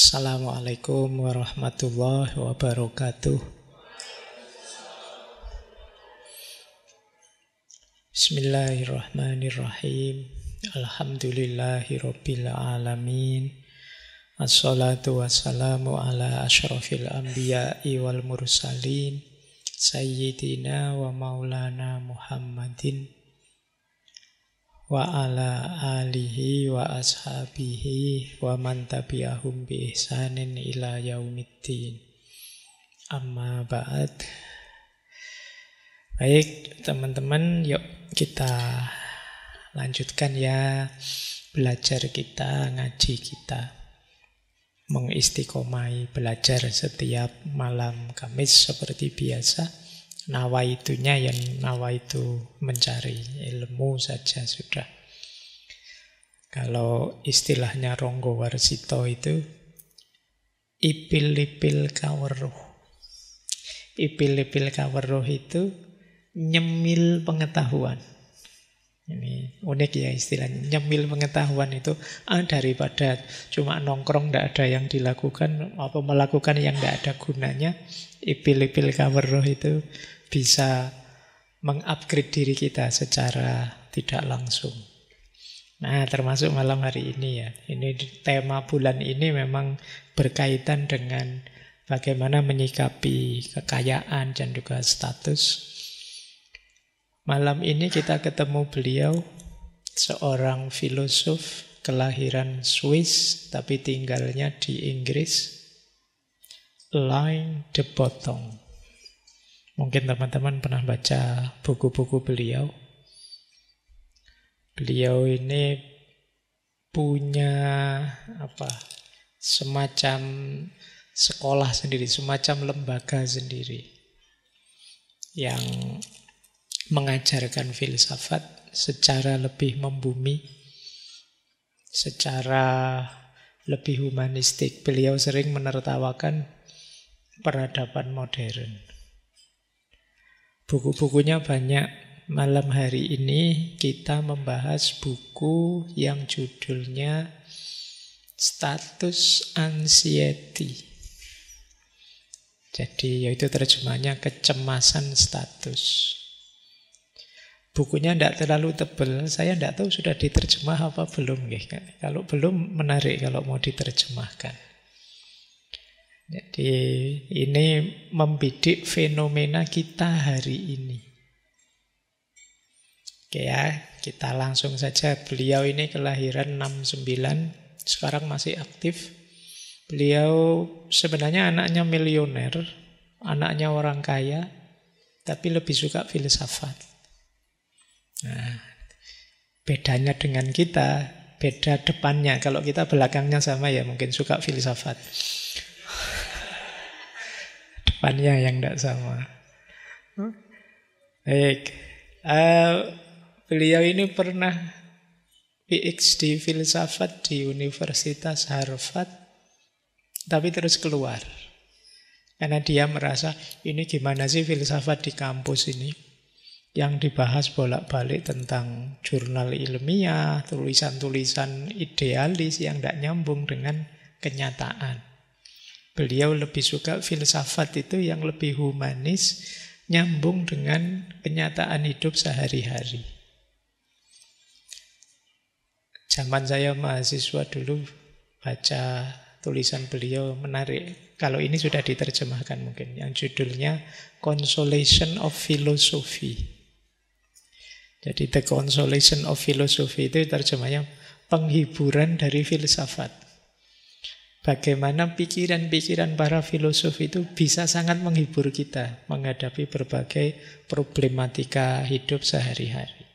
Assalamualaikum warahmatullahi wabarakatuh. Bismillahirrahmanirrahim. Alhamdulillahirabbil alamin. Assalatu wassalamu ala asyrafil anbiya'i wal mursalin sayyidina wa maulana Muhammadin wa ala alihi wa ashabihi wa man tabi'ahum bi ihsanin ila yaumiddin. Amma ba'd. Baik teman-teman, yuk kita lanjutkan ya belajar kita, ngaji kita, mengistiqomai belajar setiap malam Kamis seperti biasa. Nawaitunya yang nawaitu mencari ilmu saja sudah. Kalau istilahnya Ronggo Warsito itu ipil-ipil kaweruh. Ipil-ipil kaweruh itu nyemil pengetahuan. Ini unik ya istilahnya. Nyemil pengetahuan itu daripada cuma nongkrong tidak ada yang dilakukan, apa melakukan yang tidak ada gunanya. Ipil-ipil kaweruh itu bisa mengupgrade diri kita secara tidak langsung. Nah, termasuk malam hari ini ya. Ini tema bulan ini memang berkaitan dengan bagaimana menyikapi kekayaan dan juga status. Malam ini kita ketemu beliau, seorang filosof kelahiran Swiss tapi tinggalnya di Inggris, Alain de Botton. Mungkin teman-teman pernah baca buku-buku beliau. Beliau ini punya semacam sekolah sendiri, semacam lembaga sendiri yang mengajarkan filsafat secara lebih membumi, secara lebih humanistik. Beliau sering menertawakan peradaban modern. Buku-bukunya banyak. Malam hari ini kita membahas buku yang judulnya Status Anxiety. Jadi yaitu terjemahnya kecemasan status. Bukunya tidak terlalu tebal. Saya tidak tahu sudah diterjemah apa belum. Kalau belum, menarik kalau mau diterjemahkan. Jadi ini membidik fenomena kita hari ini. Oke ya, kita langsung saja. Beliau ini kelahiran 69, sekarang masih aktif. Beliau sebenarnya anaknya milioner, anaknya orang kaya, tapi lebih suka filsafat. Nah, bedanya dengan kita, beda depannya. Kalau kita belakangnya sama ya mungkin suka filsafat. Depannya yang tidak sama. Baik. Beliau ini pernah PhD filsafat di Universitas Harvard, tapi terus keluar. Karena dia merasa, ini gimana sih filsafat di kampus ini? Yang dibahas bolak-balik tentang jurnal ilmiah, tulisan-tulisan idealis yang tidak nyambung dengan kenyataan. Beliau lebih suka filsafat itu yang lebih humanis, nyambung dengan kenyataan hidup sehari-hari. Zaman saya mahasiswa dulu baca tulisan beliau menarik. Kalau ini sudah diterjemahkan mungkin, yang judulnya Consolation of Philosophy. Jadi The Consolation of Philosophy itu terjemahnya penghiburan dari filsafat. Bagaimana pikiran-pikiran para filosof itu bisa sangat menghibur kita menghadapi berbagai problematika hidup sehari-hari.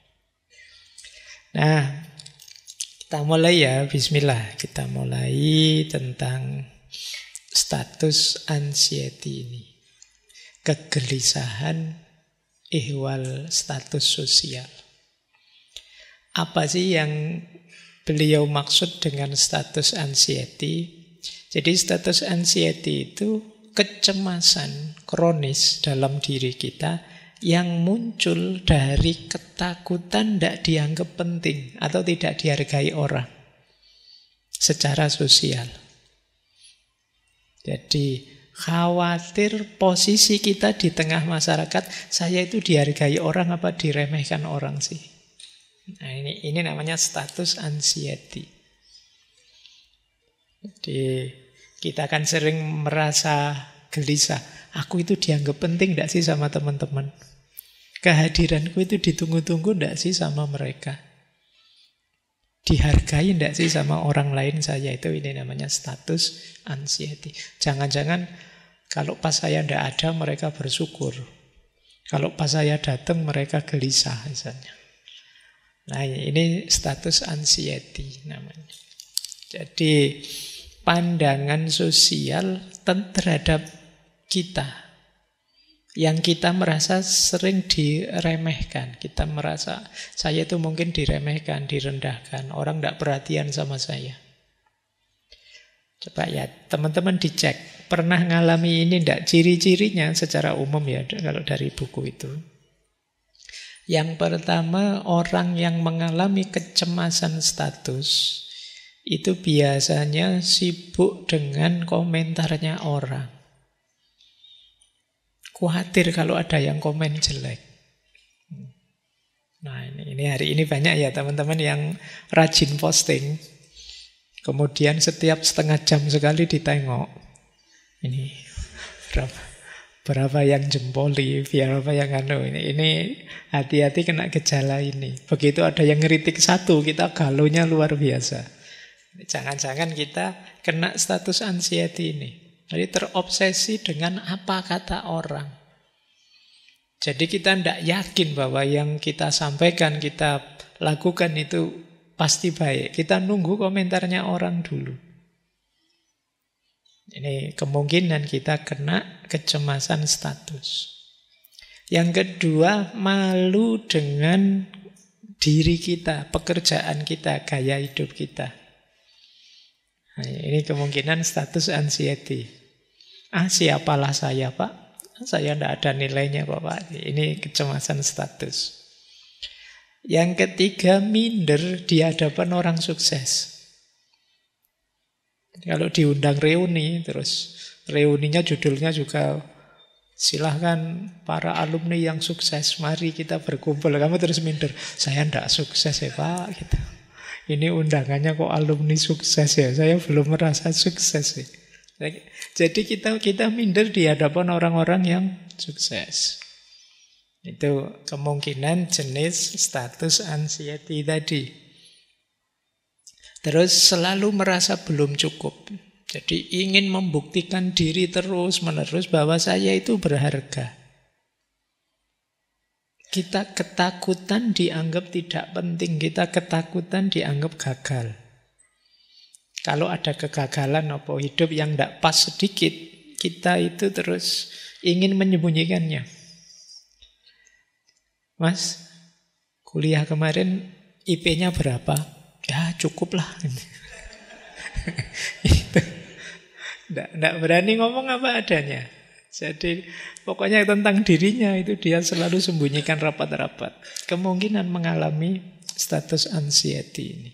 Nah, kita mulai ya, bismillah. Kita mulai tentang status anxiety ini. Kegelisahan ihwal status sosial. Apa sih yang beliau maksud dengan status anxiety? Jadi status anxiety itu kecemasan kronis dalam diri kita yang muncul dari ketakutan tidak dianggap penting atau tidak dihargai orang secara sosial. Jadi khawatir posisi kita di tengah masyarakat, saya itu dihargai orang apa diremehkan orang sih. Nah, ini namanya status anxiety. Jadi kita kan sering merasa gelisah. Aku itu dianggap penting enggak sih sama teman-teman? Kehadiranku itu ditunggu-tunggu enggak sih sama mereka? Dihargai enggak sih sama orang lain saya? Itu ini namanya status anxiety. Jangan-jangan kalau pas saya enggak ada mereka bersyukur. Kalau pas saya datang mereka gelisah misalnya. Nah, ini status anxiety namanya. Jadi pandangan sosial terhadap kita yang kita merasa sering diremehkan. Kita merasa saya itu mungkin diremehkan, direndahkan. Orang tidak perhatian sama saya. Coba ya teman-teman dicek. Pernah ngalami ini tidak? Ciri-cirinya secara umum ya kalau dari buku itu. Yang pertama, orang yang mengalami kecemasan status itu biasanya sibuk dengan komentarnya orang. Khawatir kalau ada yang komen jelek. Nah ini hari ini banyak ya teman-teman yang rajin posting. Kemudian setiap setengah jam sekali ditengok. Ini berapa yang jempoli, berapa yang ini hati-hati kena gejala ini. Begitu ada yang ngeritik satu, kita galonya luar biasa. Jangan-jangan kita kena status anxiety ini. Jadi terobsesi dengan apa kata orang. Jadi kita tidak yakin bahwa yang kita sampaikan, kita lakukan itu pasti baik. Kita nunggu komentarnya orang dulu. Ini kemungkinan kita kena kecemasan status. Yang kedua, malu dengan diri kita, pekerjaan kita, gaya hidup kita. Nah, ini kemungkinan status anxiety. Siapalah saya, Pak? Saya tidak ada nilainya, Pak. Ini kecemasan status. Yang ketiga, minder di hadapan orang sukses. Kalau diundang reuni, terus reuninya judulnya juga silahkan para alumni yang sukses, mari kita berkumpul. Kamu terus minder, saya tidak sukses ya Pak. Gitu. Ini undangannya kok alumni sukses ya, saya belum merasa sukses ya. Jadi kita minder di hadapan orang-orang yang sukses. Itu kemungkinan jenis status anxiety tadi. Terus selalu merasa belum cukup. Jadi ingin membuktikan diri terus-menerus bahwa saya itu berharga. Kita ketakutan dianggap tidak penting. Kita ketakutan dianggap gagal. Kalau ada kegagalan atau hidup yang tidak pas sedikit, kita itu terus ingin menyembunyikannya. Mas, kuliah kemarin IP-nya berapa? Ya cukup lah. Tidak berani ngomong apa adanya. Jadi pokoknya tentang dirinya itu dia selalu sembunyikan rapat-rapat. Kemungkinan mengalami status anxiety ini.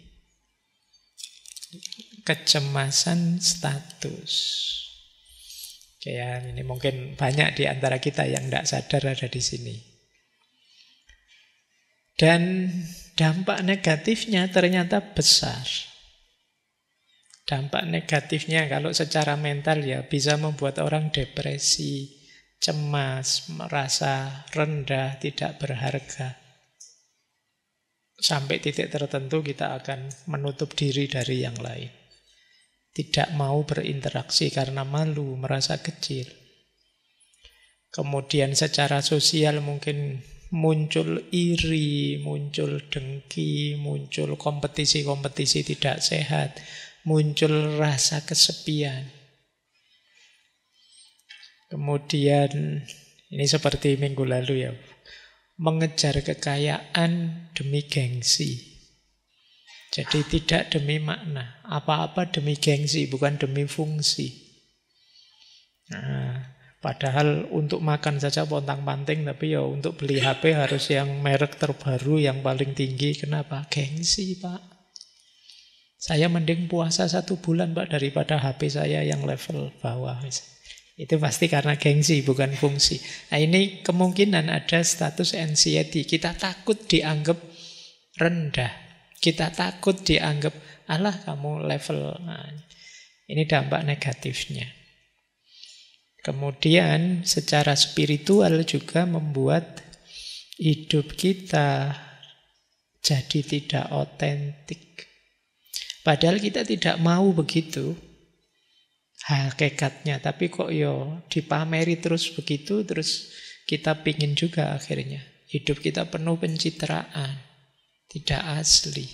Kecemasan status. Kayak ini mungkin banyak di antara kita yang tidak sadar ada di sini. Dan dampak negatifnya ternyata besar. Dampak negatifnya kalau secara mental ya bisa membuat orang depresi, cemas, merasa rendah, tidak berharga. Sampai titik tertentu kita akan menutup diri dari yang lain. Tidak mau berinteraksi karena malu, merasa kecil. Kemudian secara sosial mungkin muncul iri, muncul dengki, muncul kompetisi-kompetisi tidak sehat, muncul rasa kesepian. Kemudian ini seperti minggu lalu ya, mengejar kekayaan demi gengsi. Jadi tidak demi makna, apa-apa demi gengsi, bukan demi fungsi. Nah, padahal untuk makan saja pontang-panting, tapi ya untuk beli HP harus yang merek terbaru, yang paling tinggi. Kenapa? Gengsi, Pak. Saya mending puasa 1 bulan Pak daripada HP saya yang level bawah. Itu pasti karena gengsi, bukan fungsi. Nah ini kemungkinan ada status anxiety. Kita takut dianggap rendah. Kita takut dianggap, alah kamu level. Nah, ini dampak negatifnya. Kemudian secara spiritual juga membuat hidup kita jadi tidak otentik. Padahal kita tidak mau begitu hakikatnya, tapi kok dipameri terus begitu, terus kita pingin juga akhirnya. Hidup kita penuh pencitraan, tidak asli.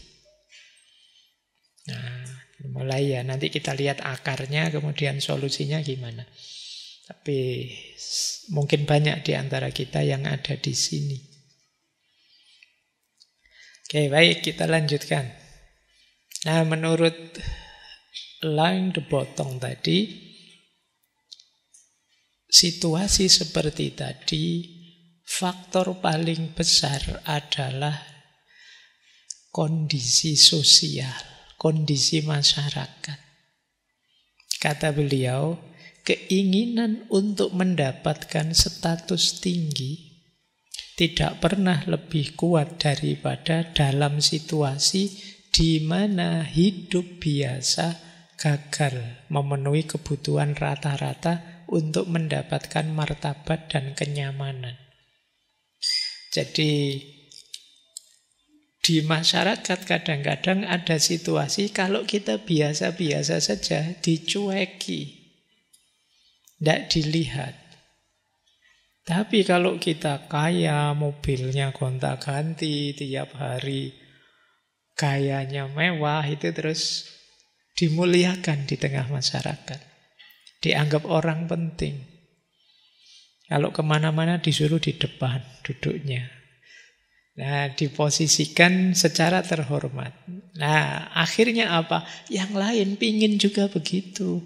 Nah, mulai ya, nanti kita lihat akarnya, kemudian solusinya gimana. Tapi mungkin banyak di antara kita yang ada di sini. Oke, baik, kita lanjutkan. Nah, menurut Alain de Botton tadi, situasi seperti tadi, faktor paling besar adalah kondisi sosial, kondisi masyarakat. Kata beliau, keinginan untuk mendapatkan status tinggi tidak pernah lebih kuat daripada dalam situasi di mana hidup biasa gagal memenuhi kebutuhan rata-rata untuk mendapatkan martabat dan kenyamanan. Jadi di masyarakat kadang-kadang ada situasi kalau kita biasa-biasa saja dicueki, tidak dilihat. Tapi kalau kita kaya, mobilnya gonta-ganti tiap hari, gayanya mewah, itu terus dimuliakan di tengah masyarakat. Dianggap orang penting. Kalau kemana-mana disuruh di depan duduknya. Nah, diposisikan secara terhormat. Nah, akhirnya apa? Yang lain pingin juga begitu.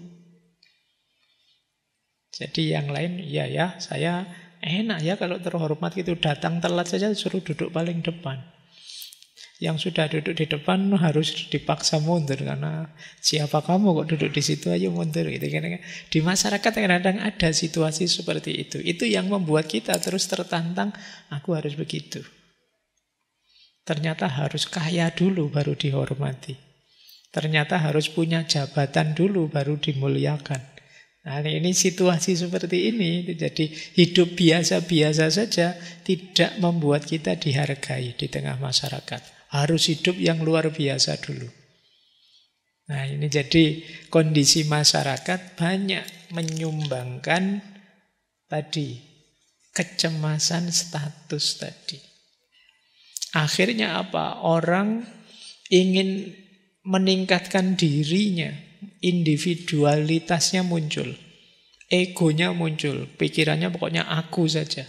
Jadi yang lain, ya saya enak ya kalau terhormat gitu. Datang telat saja suruh duduk paling depan. Yang sudah duduk di depan harus dipaksa mundur karena siapa kamu kok duduk di situ, ayo mundur gitu. Di masyarakat kadang-kadang ada situasi seperti itu. Itu yang membuat kita terus tertantang, aku harus begitu. Ternyata harus kaya dulu baru dihormati. Ternyata harus punya jabatan dulu baru dimuliakan. Nah, ini situasi seperti ini. Jadi hidup biasa-biasa saja tidak membuat kita dihargai di tengah masyarakat. Harus hidup yang luar biasa dulu. Nah, ini jadi kondisi masyarakat banyak menyumbangkan tadi kecemasan status tadi. Akhirnya apa? Orang ingin meningkatkan dirinya, individualitasnya muncul, egonya muncul, pikirannya pokoknya aku saja.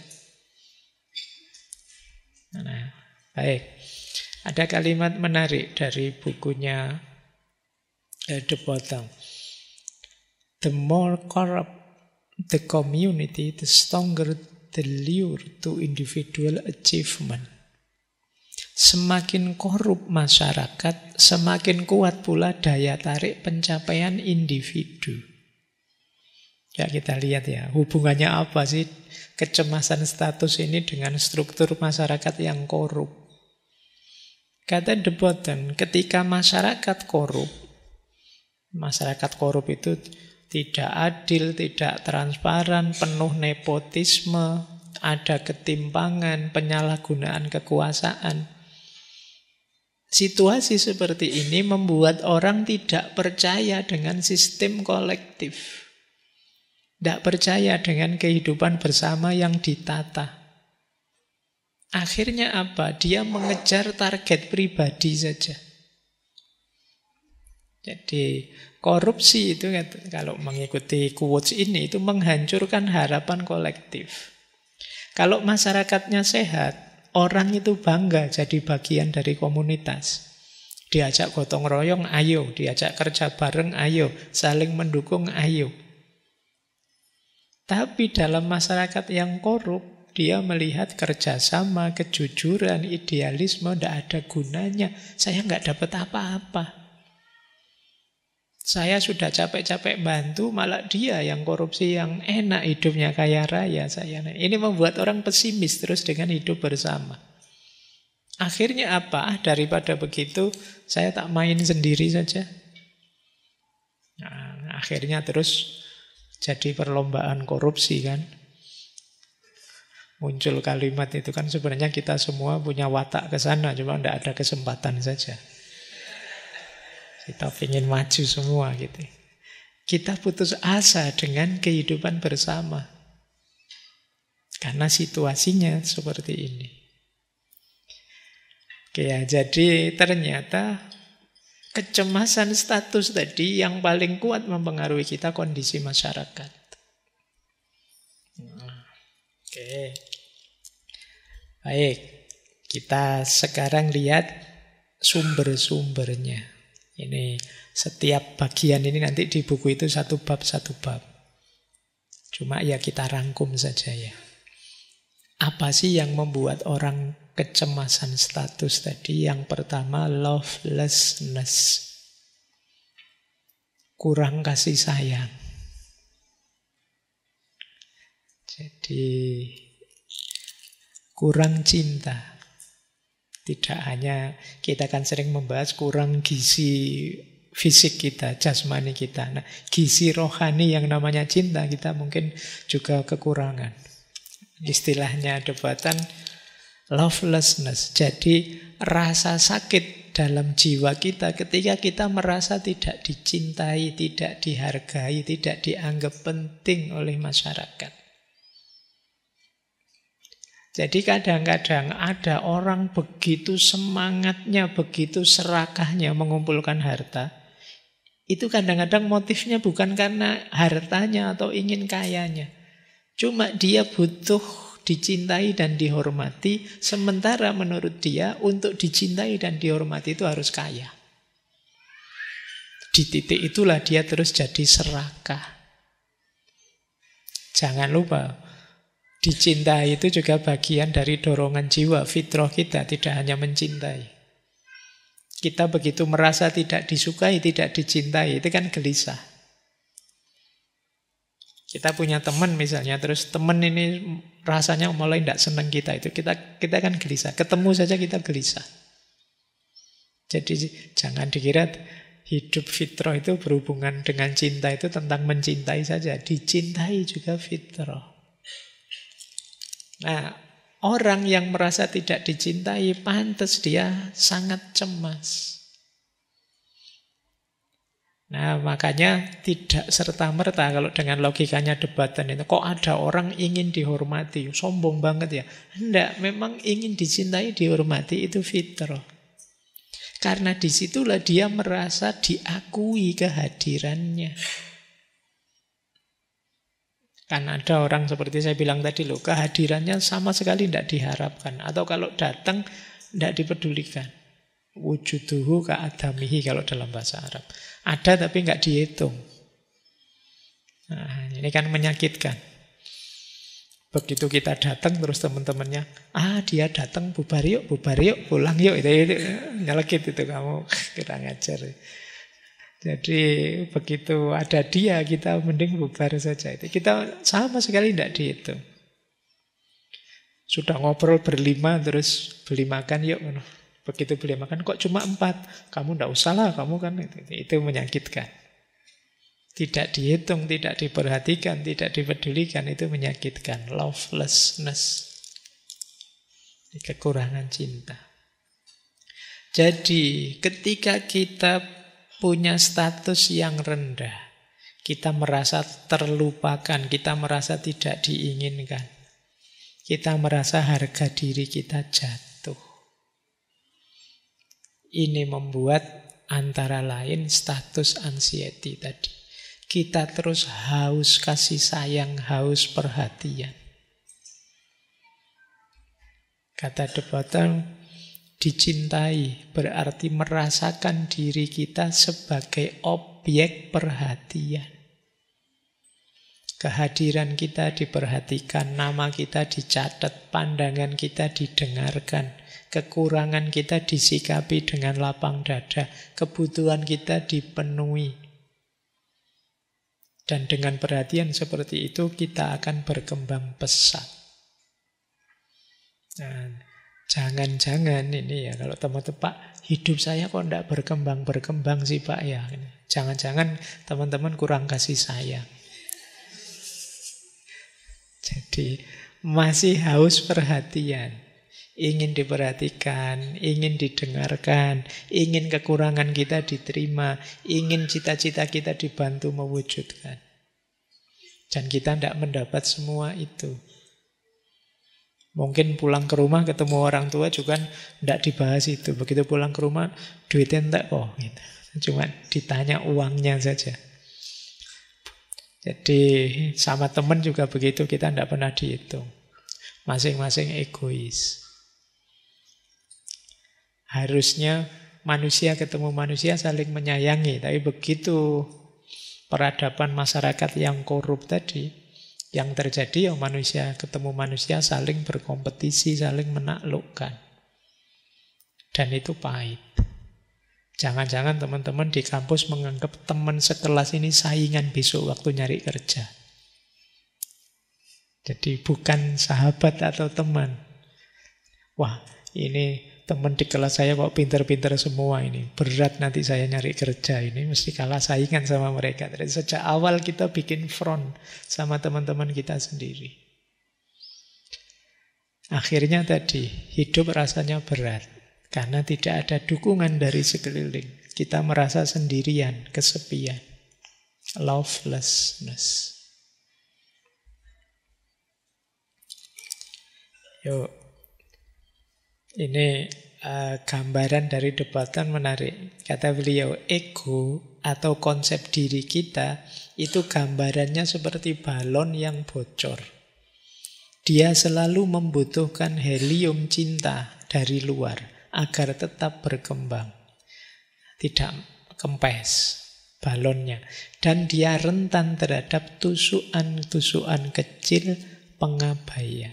Nah, baik. Ada kalimat menarik dari bukunya de Botton. The more corrupt the community, the stronger the lure to individual achievement. Semakin korup masyarakat, semakin kuat pula daya tarik pencapaian individu. Ya, kita lihat ya, hubungannya apa sih kecemasan status ini dengan struktur masyarakat yang korup. Kata de Botton, ketika masyarakat korup itu tidak adil, tidak transparan, penuh nepotisme, ada ketimpangan, penyalahgunaan kekuasaan. Situasi seperti ini membuat orang tidak percaya dengan sistem kolektif. Tidak percaya dengan kehidupan bersama yang ditata. Akhirnya apa? Dia mengejar target pribadi saja. Jadi korupsi itu kalau mengikuti quotes ini itu menghancurkan harapan kolektif. Kalau masyarakatnya sehat, orang itu bangga jadi bagian dari komunitas. Diajak gotong royong, ayo. Diajak kerja bareng, ayo. Saling mendukung, ayo. Tapi dalam masyarakat yang korup, dia melihat kerjasama, kejujuran, idealisme tidak ada gunanya. Saya nggak dapat apa-apa. Saya sudah capek-capek bantu, malah dia yang korupsi, yang enak hidupnya kaya raya saya. Ini membuat orang pesimis terus dengan hidup bersama. Akhirnya apa? Daripada begitu, saya tak main sendiri saja. Nah, akhirnya terus jadi perlombaan korupsi kan. Muncul kalimat itu kan sebenarnya kita semua punya watak ke sana, cuma tidak ada kesempatan saja. Kita ingin maju semua gitu. Kita putus asa dengan kehidupan bersama. Karena situasinya seperti ini. Oke ya, jadi ternyata kecemasan status tadi yang paling kuat mempengaruhi kita kondisi masyarakat. Oke. Baik. Kita sekarang lihat sumber-sumbernya. Ini setiap bagian ini nanti di buku itu satu bab. Cuma ya kita rangkum saja ya. Apa sih yang membuat orang kecemasan status tadi? Yang pertama, lovelessness. Kurang kasih sayang. Jadi kurang cinta. Tidak hanya kita kan sering membahas kurang gizi fisik kita, jasmani kita. Nah, gizi rohani yang namanya cinta kita mungkin juga kekurangan. Istilahnya debatan lovelessness. Jadi rasa sakit dalam jiwa kita ketika kita merasa tidak dicintai, tidak dihargai, tidak dianggap penting oleh masyarakat. Jadi kadang-kadang ada orang begitu semangatnya, begitu serakahnya mengumpulkan harta. Itu kadang-kadang motifnya bukan karena hartanya atau ingin kayanya. Cuma dia butuh dicintai dan dihormati. Sementara menurut dia untuk dicintai dan dihormati itu harus kaya. Di titik itulah dia terus jadi serakah. Jangan lupa, dicintai itu juga bagian dari dorongan jiwa, fitrah kita, tidak hanya mencintai. Kita begitu merasa tidak disukai, tidak dicintai, itu kan gelisah. Kita punya teman misalnya, terus teman ini rasanya mulai tidak senang kita, itu kita kan gelisah. Ketemu saja kita gelisah. Jadi jangan dikira hidup fitrah itu berhubungan dengan cinta, itu tentang mencintai saja. Dicintai juga fitrah. Nah, orang yang merasa tidak dicintai, pantas dia sangat cemas. Nah, makanya tidak serta-merta kalau dengan logikanya debatan itu, kok ada orang ingin dihormati, sombong banget ya. Tidak, memang ingin dicintai, dihormati itu fitrah. Karena disitulah dia merasa diakui kehadirannya. Kan ada orang seperti saya bilang tadi loh, kehadirannya sama sekali tidak diharapkan. Atau kalau datang, tidak dipedulikan. Wujuduhu ka'adamihi kalau dalam bahasa Arab. Ada tapi nggak dihitung. Nah, ini kan menyakitkan. Begitu kita datang terus teman-temannya, dia datang, bubar yuk, pulang yuk. Itu nyelekit itu kamu, kurang ajar. Jadi begitu ada dia, kita mending bubar saja. Itu kita sama sekali tidak dihitung. Sudah ngobrol berlima, terus beli makan yuk. Begitu beli makan, kok cuma 4? Kamu tidak usah lah, kamu kan. Itu menyakitkan. Tidak dihitung, tidak diperhatikan, tidak dipedulikan, itu menyakitkan. Lovelessness. Kekurangan cinta. Jadi ketika kita punya status yang rendah, kita merasa terlupakan, kita merasa tidak diinginkan, kita merasa harga diri kita jatuh. Ini membuat antara lain status anxiety tadi. Kita terus haus kasih sayang, haus perhatian. Kata debatan, dicintai berarti merasakan diri kita sebagai objek perhatian. Kehadiran kita diperhatikan, nama kita dicatat, pandangan kita didengarkan, kekurangan kita disikapi dengan lapang dada, kebutuhan kita dipenuhi. Dan dengan perhatian seperti itu kita akan berkembang pesat. Nah, jangan-jangan ini ya, kalau teman-teman, Pak, hidup saya kok tidak berkembang-berkembang sih Pak ya. Jangan-jangan teman-teman kurang kasih sayang. Jadi masih haus perhatian. Ingin diperhatikan, ingin didengarkan, ingin kekurangan kita diterima, ingin cita-cita kita dibantu mewujudkan. Dan kita tidak mendapat semua itu. Mungkin pulang ke rumah ketemu orang tua juga tidak dibahas itu. Begitu pulang ke rumah, duitnya enggak kok. Gitu. Cuma ditanya uangnya saja. Jadi sama teman juga begitu, kita tidak pernah dihitung. Masing-masing egois. Harusnya manusia ketemu manusia saling menyayangi. Tapi begitu peradaban masyarakat yang korup tadi, yang terjadi ya manusia ketemu manusia saling berkompetisi, saling menaklukkan. Dan itu pahit. Jangan-jangan teman-teman di kampus menganggap teman sekelas ini saingan besok waktu nyari kerja. Jadi bukan sahabat atau teman. Wah, ini teman di kelas saya kok pinter-pinter semua ini. Berat nanti saya nyari kerja ini. Mesti kalah saingan sama mereka. Jadi sejak awal kita bikin front sama teman-teman kita sendiri. Akhirnya tadi, hidup rasanya berat. Karena tidak ada dukungan dari sekeliling. Kita merasa sendirian, kesepian. Lovelessness. Yuk. Ini gambaran dari debatan menarik. Kata beliau, ego atau konsep diri kita itu gambarannya seperti balon yang bocor. Dia selalu membutuhkan helium cinta dari luar agar tetap berkembang. Tidak kempes balonnya. Dan dia rentan terhadap tusukan-tusukan kecil pengabaian.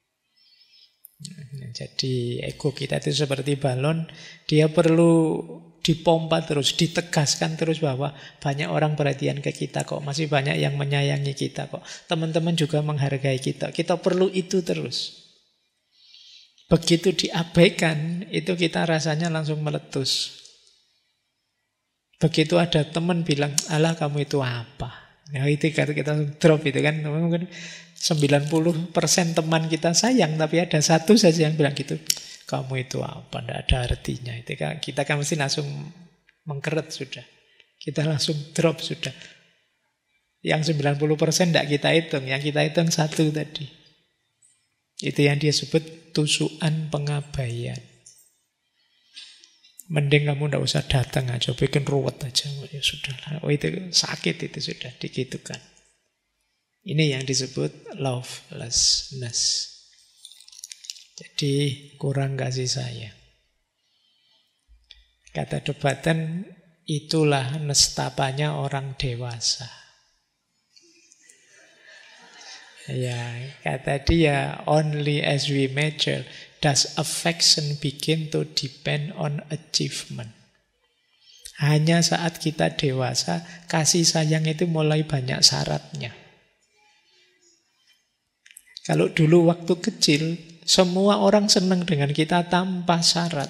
Jadi ego kita itu seperti balon, dia perlu dipompa terus, ditegaskan terus bahwa banyak orang perhatian ke kita kok, masih banyak yang menyayangi kita kok, teman-teman juga menghargai kita. Kita perlu itu terus. Begitu diabaikan, itu kita rasanya langsung meletus. Begitu ada teman bilang, alah kamu itu apa? Nah itu kita drop itu kan. Mungkin 90% teman kita sayang, tapi ada satu saja yang bilang gitu, kamu itu apa, tidak ada artinya. Itu kan, kita kan mesti langsung mengkeret sudah. Kita langsung drop sudah. Yang 90% tidak kita hitung, yang kita hitung satu tadi. Itu yang dia sebut tusukan pengabaian. Mending kamu tidak usah datang aja, bikin ruwet aja. Ya sudah, oh itu sakit itu sudah digitukan. Ini yang disebut lovelessness. Jadi kurang kasih sayang. Kata debatan, itulah nestapanya orang dewasa. Ya, kata dia, only as we mature does affection begin to depend on achievement. Hanya saat kita dewasa, kasih sayang itu mulai banyak syaratnya. Kalau dulu waktu kecil, semua orang senang dengan kita tanpa syarat.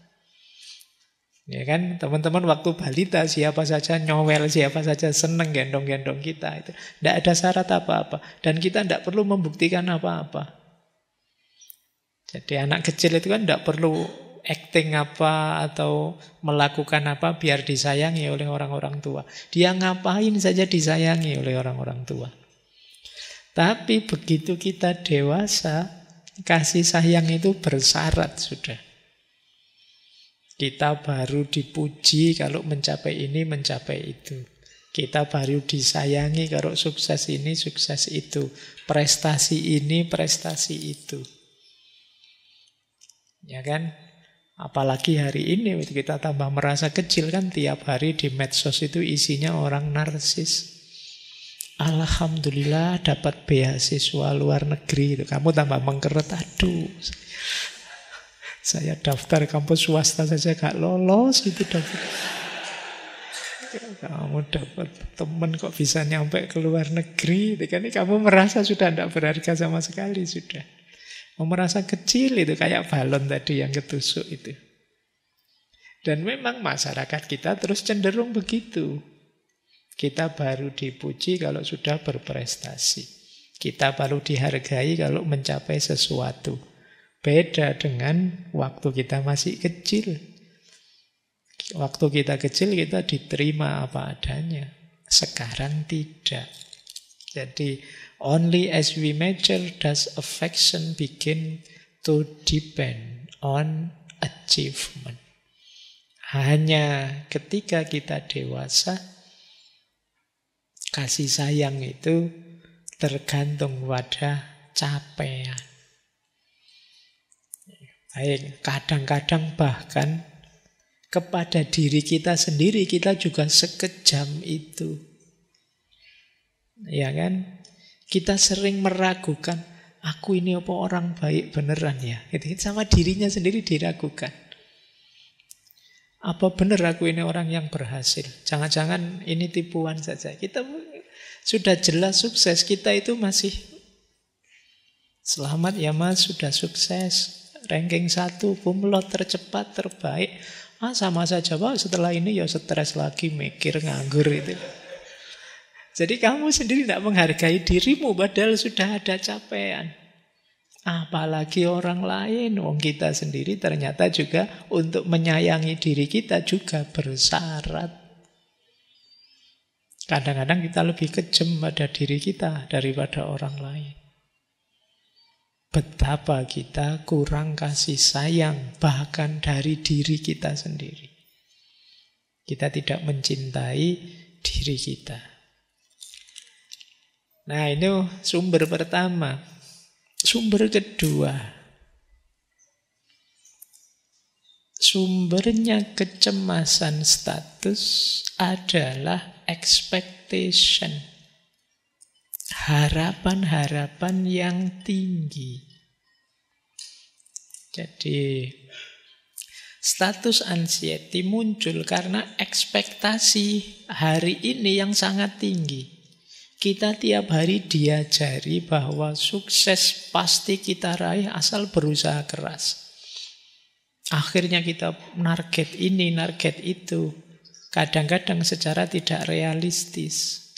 Ya kan, teman-teman waktu balita siapa saja nyowel, siapa saja senang gendong-gendong kita. Itu tidak ada syarat apa-apa. Dan kita tidak perlu membuktikan apa-apa. Jadi anak kecil itu kan tidak perlu acting apa atau melakukan apa biar disayangi oleh orang-orang tua. Dia ngapain saja disayangi oleh orang-orang tua. Tapi begitu kita dewasa, kasih sayang itu bersyarat sudah. Kita baru dipuji kalau mencapai ini, mencapai itu. Kita baru disayangi kalau sukses ini, sukses itu. Prestasi ini, prestasi itu. Ya kan? Apalagi hari ini kita tambah merasa kecil kan, tiap hari di medsos itu isinya orang narsis. Alhamdulillah dapat beasiswa luar negeri. Kamu tambah mengkeret, aduh. Saya daftar kampus swasta saja gak lolos itu daftar. Kamu dapat teman kok bisa nyampe ke luar negeri, itu kan kamu merasa sudah tidak berharga sama sekali sudah. Kamu merasa kecil itu kayak balon tadi yang ketusuk itu. Dan memang masyarakat kita terus cenderung begitu. Kita baru dipuji kalau sudah berprestasi. Kita baru dihargai kalau mencapai sesuatu. Beda dengan waktu kita masih kecil. Waktu kita kecil kita diterima apa adanya. Sekarang tidak. Jadi only as we mature does affection begin to depend on achievement. Hanya ketika kita dewasa, kasih sayang itu tergantung pada capaian. Baik, kadang-kadang bahkan kepada diri kita sendiri kita juga sekejam itu. Ya kan? Kita sering meragukan, aku ini apa orang baik beneran ya? Gitu. Sama dirinya sendiri diragukan. Apa benar aku ini orang yang berhasil? Jangan-jangan ini tipuan saja. Kita sudah jelas sukses, kita itu masih selamat ya mas, sudah sukses. Ranking 1, kumlot tercepat, terbaik. Sama saja Pak, setelah ini ya stres lagi, mikir, nganggur itu. Jadi kamu sendiri tidak menghargai dirimu padahal sudah ada capaian. Apalagi orang lain, wong kita sendiri ternyata juga untuk menyayangi diri kita juga bersyarat. Kadang-kadang kita lebih kejam pada diri kita daripada orang lain. Betapa kita kurang kasih sayang bahkan dari diri kita sendiri. Kita tidak mencintai diri kita. Nah, ini sumber pertama. Sumber kedua. Sumbernya kecemasan status adalah expectation. Harapan-harapan yang tinggi. Jadi status anxiety muncul karena ekspektasi hari ini yang sangat tinggi. Kita tiap hari diajari bahwa sukses pasti kita raih asal berusaha keras. Akhirnya kita target ini, target itu. Kadang-kadang secara tidak realistis.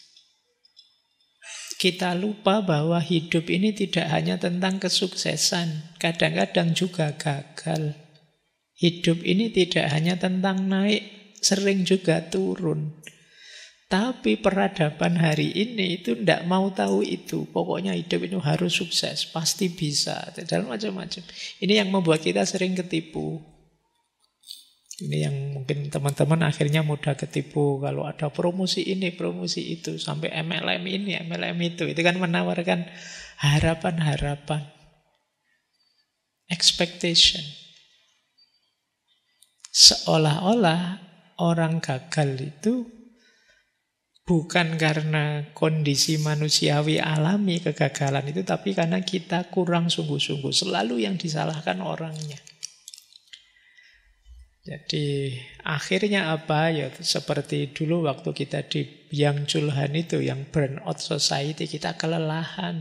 Kita lupa bahwa hidup ini tidak hanya tentang kesuksesan, kadang-kadang juga gagal. Hidup ini tidak hanya tentang naik, sering juga turun. Tapi peradaban hari ini itu tidak mau tahu itu. Pokoknya hidup itu harus sukses, pasti bisa, dan macam-macam. Ini yang membuat kita sering ketipu. Ini yang mungkin teman-teman akhirnya mudah ketipu. Kalau ada promosi ini, promosi itu, sampai MLM ini, MLM itu. Itu kan menawarkan harapan-harapan. Expectation. Seolah-olah orang gagal itu bukan karena kondisi manusiawi alami kegagalan itu, tapi karena kita kurang sungguh-sungguh. Selalu yang disalahkan orangnya. Jadi akhirnya apa? Ya seperti dulu waktu kita di Byung Chul Han itu, yang burnout society, kita kelelahan.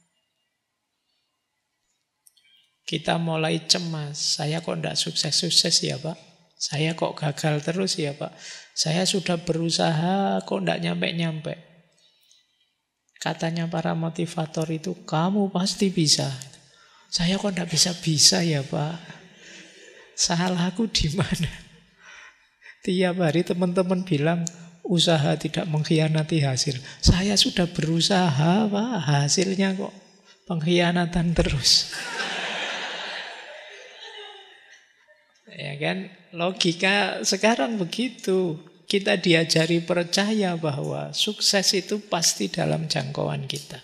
Kita mulai cemas. Saya kok tidak sukses-sukses ya Pak? Saya kok gagal terus ya Pak? Saya sudah berusaha kok tidak nyampe-nyampe. Katanya para motivator itu, kamu pasti bisa. Saya kok tidak bisa-bisa ya Pak? Salahku di mana? Tiap hari teman-teman bilang usaha tidak mengkhianati hasil. Saya sudah berusaha, Pak, hasilnya kok pengkhianatan terus. Ya kan? Logika sekarang begitu. Kita diajari percaya bahwa sukses itu pasti dalam jangkauan kita.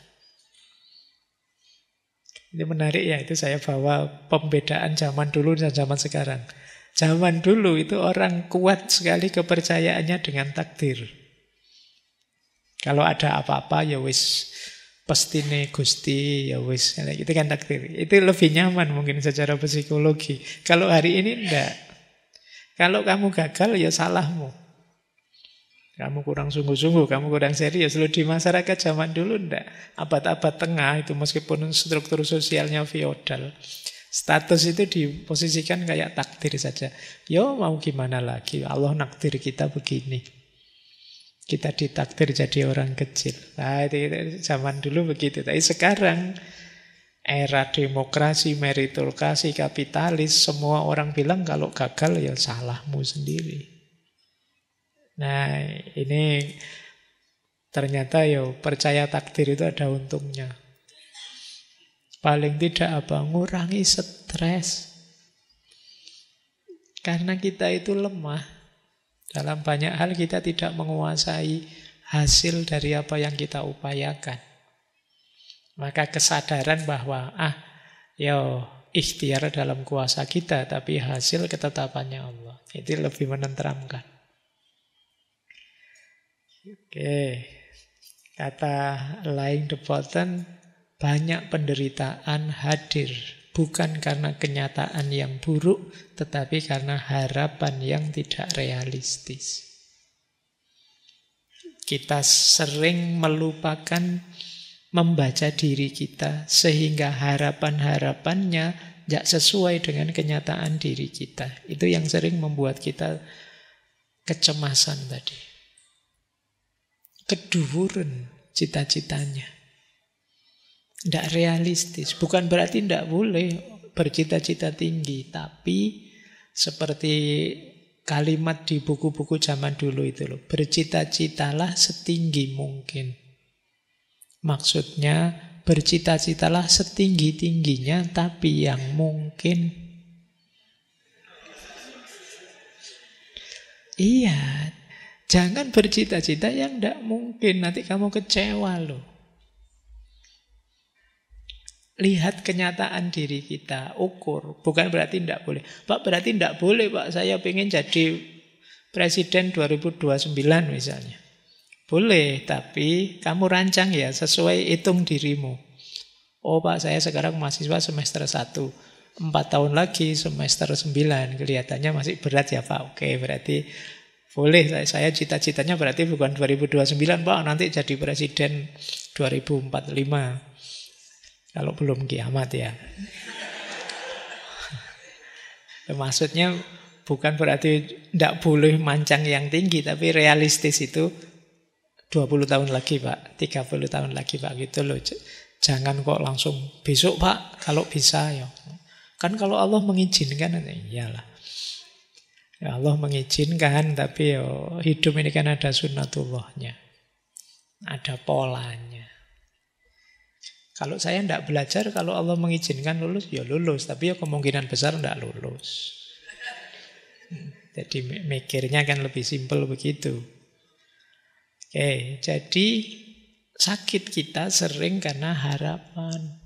Ini menarik ya, itu saya bawa pembedaan zaman dulu dan zaman sekarang. Zaman dulu itu orang kuat sekali kepercayaannya dengan takdir. Kalau ada apa-apa ya wis pestine Gusti ya wis, itu kan takdir. Itu lebih nyaman mungkin secara psikologi. Kalau hari ini enggak. Kalau kamu gagal ya salahmu. Kamu kurang sungguh-sungguh, kamu kurang serius. Lu di masyarakat zaman dulu ndak. Abad-abad tengah itu meskipun struktur sosialnya feodal, status itu diposisikan kayak takdir saja. Yo mau gimana lagi, Allah nakdir kita begini. Kita ditakdir jadi orang kecil. Nah, itu zaman dulu begitu. Tapi sekarang era demokrasi, meritokrasi, kapitalis, semua orang bilang kalau gagal ya salahmu sendiri. Nah, ini ternyata ya percaya takdir itu ada untungnya. Paling tidak apa? Ngurangi stres. Karena kita itu lemah. Dalam banyak hal kita tidak menguasai hasil dari apa yang kita upayakan. Maka kesadaran bahwa ikhtiar dalam kuasa kita, tapi hasil ketetapannya Allah. Itu lebih menenteramkan. Oke, kata lying the button, banyak penderitaan hadir bukan karena kenyataan yang buruk, tetapi karena harapan yang tidak realistis. Kita sering melupakan membaca diri kita sehingga harapan-harapannya tidak sesuai dengan kenyataan diri kita. Itu yang sering membuat kita kecemasan tadi. Keduhuran cita-citanya. Tidak realistis. Bukan berarti tidak boleh bercita-cita tinggi. Tapi seperti kalimat di buku-buku zaman dulu itu loh. Bercita-citalah setinggi mungkin. Maksudnya bercita-citalah setinggi-tingginya tapi yang mungkin. Iya. Jangan bercita-cita yang tidak mungkin. Nanti kamu kecewa loh. Lihat kenyataan diri kita. Ukur. Bukan berarti tidak boleh. Pak, berarti tidak boleh Pak. Saya ingin jadi presiden 2029 misalnya. Boleh. Tapi kamu rancang ya. Sesuai hitung dirimu. Oh Pak, saya sekarang mahasiswa semester 1. 4 tahun lagi semester 9. Kelihatannya masih berat ya Pak. Oke, berarti boleh, saya cita-citanya berarti bukan 2029, Pak, nanti jadi presiden 2045. Kalau belum kiamat ya. Maksudnya bukan berarti tidak boleh mancang yang tinggi, tapi realistis itu 20 tahun lagi, Pak, 30 tahun lagi, Pak, gitu loh. Jangan kok langsung besok, Pak, kalau bisa ya. Kan kalau Allah mengizinkan, iyalah. Ya Allah mengizinkan, tapi hidup ini kan ada sunnatullahnya. Ada polanya. Kalau saya tidak belajar, kalau Allah mengizinkan lulus, ya lulus. Tapi ya kemungkinan besar tidak lulus. Jadi mikirnya kan lebih simpel begitu. Oke, jadi sakit kita sering karena harapan.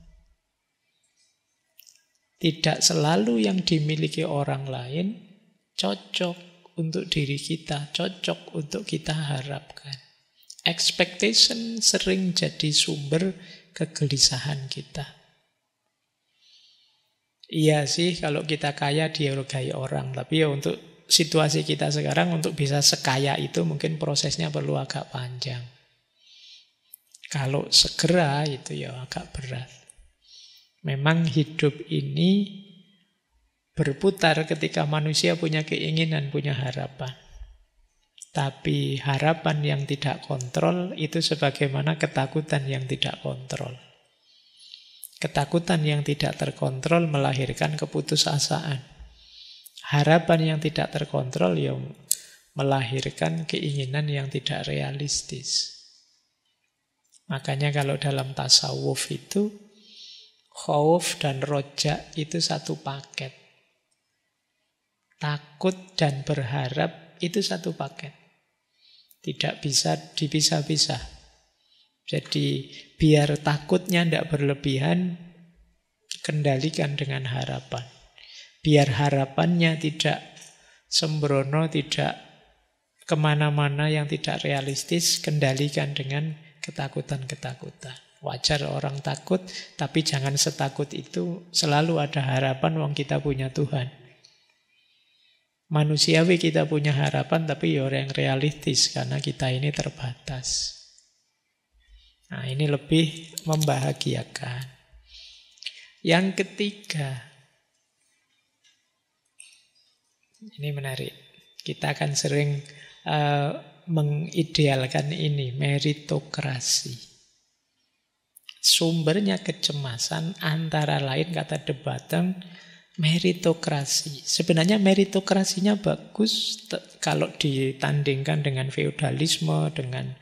Tidak selalu yang dimiliki orang lain cocok untuk diri kita, cocok untuk kita harapkan. Expectation sering jadi sumber kegelisahan kita. Iya sih, kalau kita kaya dihargai orang, tapi ya untuk situasi kita sekarang, untuk bisa sekaya itu mungkin prosesnya perlu agak panjang. Kalau segera itu ya agak berat. Memang hidup ini berputar ketika manusia punya keinginan, punya harapan. Tapi harapan yang tidak kontrol itu sebagaimana ketakutan yang tidak kontrol. Ketakutan yang tidak terkontrol melahirkan keputusasaan. Harapan yang tidak terkontrol ya melahirkan keinginan yang tidak realistis. Makanya kalau dalam tasawuf itu khauf dan roja itu satu paket. Takut dan berharap itu satu paket. Tidak bisa dipisah-pisah. Jadi biar takutnya tidak berlebihan, kendalikan dengan harapan. Biar harapannya tidak sembrono, tidak kemana-mana yang tidak realistis, kendalikan dengan ketakutan-ketakutan. Wajar orang takut, tapi jangan setakut itu. Selalu ada harapan, wong kita punya Tuhan. Manusiawi kita punya harapan, tapi ya yang realistis karena kita ini terbatas. Nah, ini lebih membahagiakan. Yang ketiga, ini menarik. Kita akan sering mengidealkan ini, meritokrasi. Sumbernya kecemasan antara lain kata De Botton, meritokrasi. Sebenarnya meritokrasinya bagus kalau ditandingkan dengan feodalisme, dengan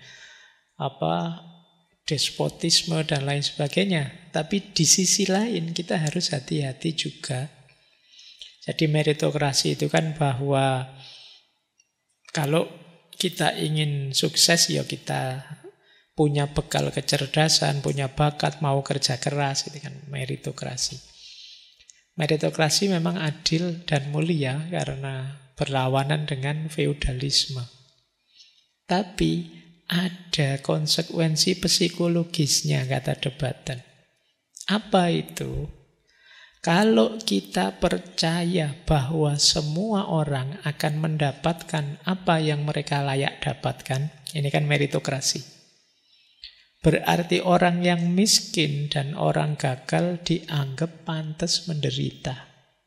despotisme dan lain sebagainya. Tapi di sisi lain kita harus hati-hati juga. Jadi meritokrasi itu kan bahwa kalau kita ingin sukses ya kita punya bekal kecerdasan, punya bakat, mau kerja keras, itu kan meritokrasi. Meritokrasi memang adil dan mulia karena berlawanan dengan feodalisme. Tapi ada konsekuensi psikologisnya, kata De Botton. Apa itu? Kalau kita percaya bahwa semua orang akan mendapatkan apa yang mereka layak dapatkan, ini kan meritokrasi. Berarti orang yang miskin dan orang gagal dianggap pantas menderita.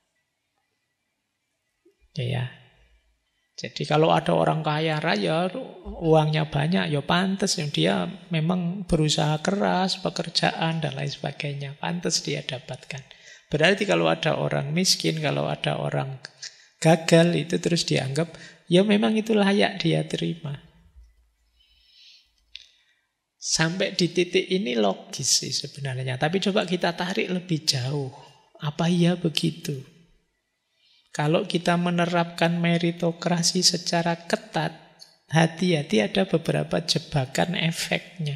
Ya. Jadi kalau ada orang kaya raya, uangnya banyak, ya pantas. Dia memang berusaha keras, pekerjaan dan lain sebagainya. Pantas dia dapatkan. Berarti kalau ada orang miskin, kalau ada orang gagal, itu terus dianggap, ya memang itu layak dia terima. Sampai di titik ini logis sih sebenarnya. Tapi coba kita tarik lebih jauh. Apa iya begitu? Kalau kita menerapkan meritokrasi secara ketat, hati-hati ada beberapa jebakan efeknya.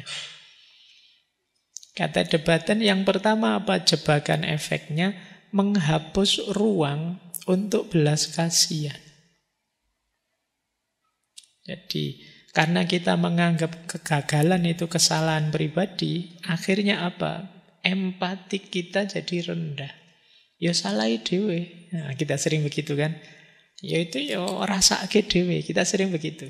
Kata De Botton yang pertama apa jebakan efeknya? Menghapus ruang untuk belas kasihan. Jadi karena kita menganggap kegagalan itu kesalahan pribadi, akhirnya apa? Empatik kita jadi rendah. Ya salah dhewe. Nah, kita sering begitu kan? Ya itu ya rasake dhewe, kita sering begitu.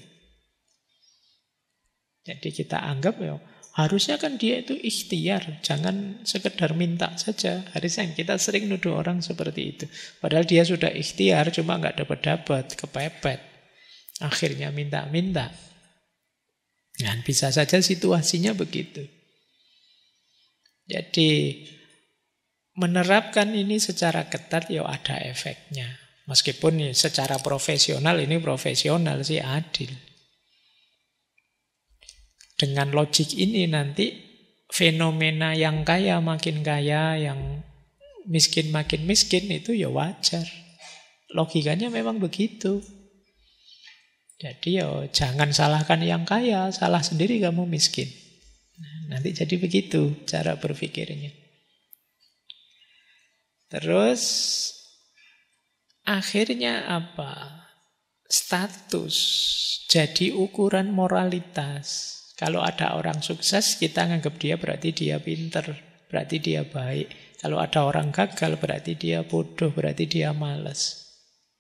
Jadi kita anggap ya harusnya kan dia itu ikhtiar, jangan sekedar minta saja. Harusnya kita sering nuduh orang seperti itu. Padahal dia sudah ikhtiar, cuma nggak dapat-dapat, kepepet. Akhirnya minta-minta. Dan bisa saja situasinya begitu. Jadi menerapkan ini secara ketat ya ada efeknya. Meskipun secara profesional ini profesional sih adil. Dengan logik ini nanti fenomena yang kaya makin kaya, yang miskin makin miskin itu ya wajar. Logikanya memang begitu. Jadi ya jangan salahkan yang kaya, salah sendiri kamu miskin. Nanti jadi begitu cara berpikirnya. Terus akhirnya apa? Status jadi ukuran moralitas. Kalau ada orang sukses, kita anggap dia berarti dia pinter, berarti dia baik. Kalau ada orang gagal, berarti dia bodoh, berarti dia malas.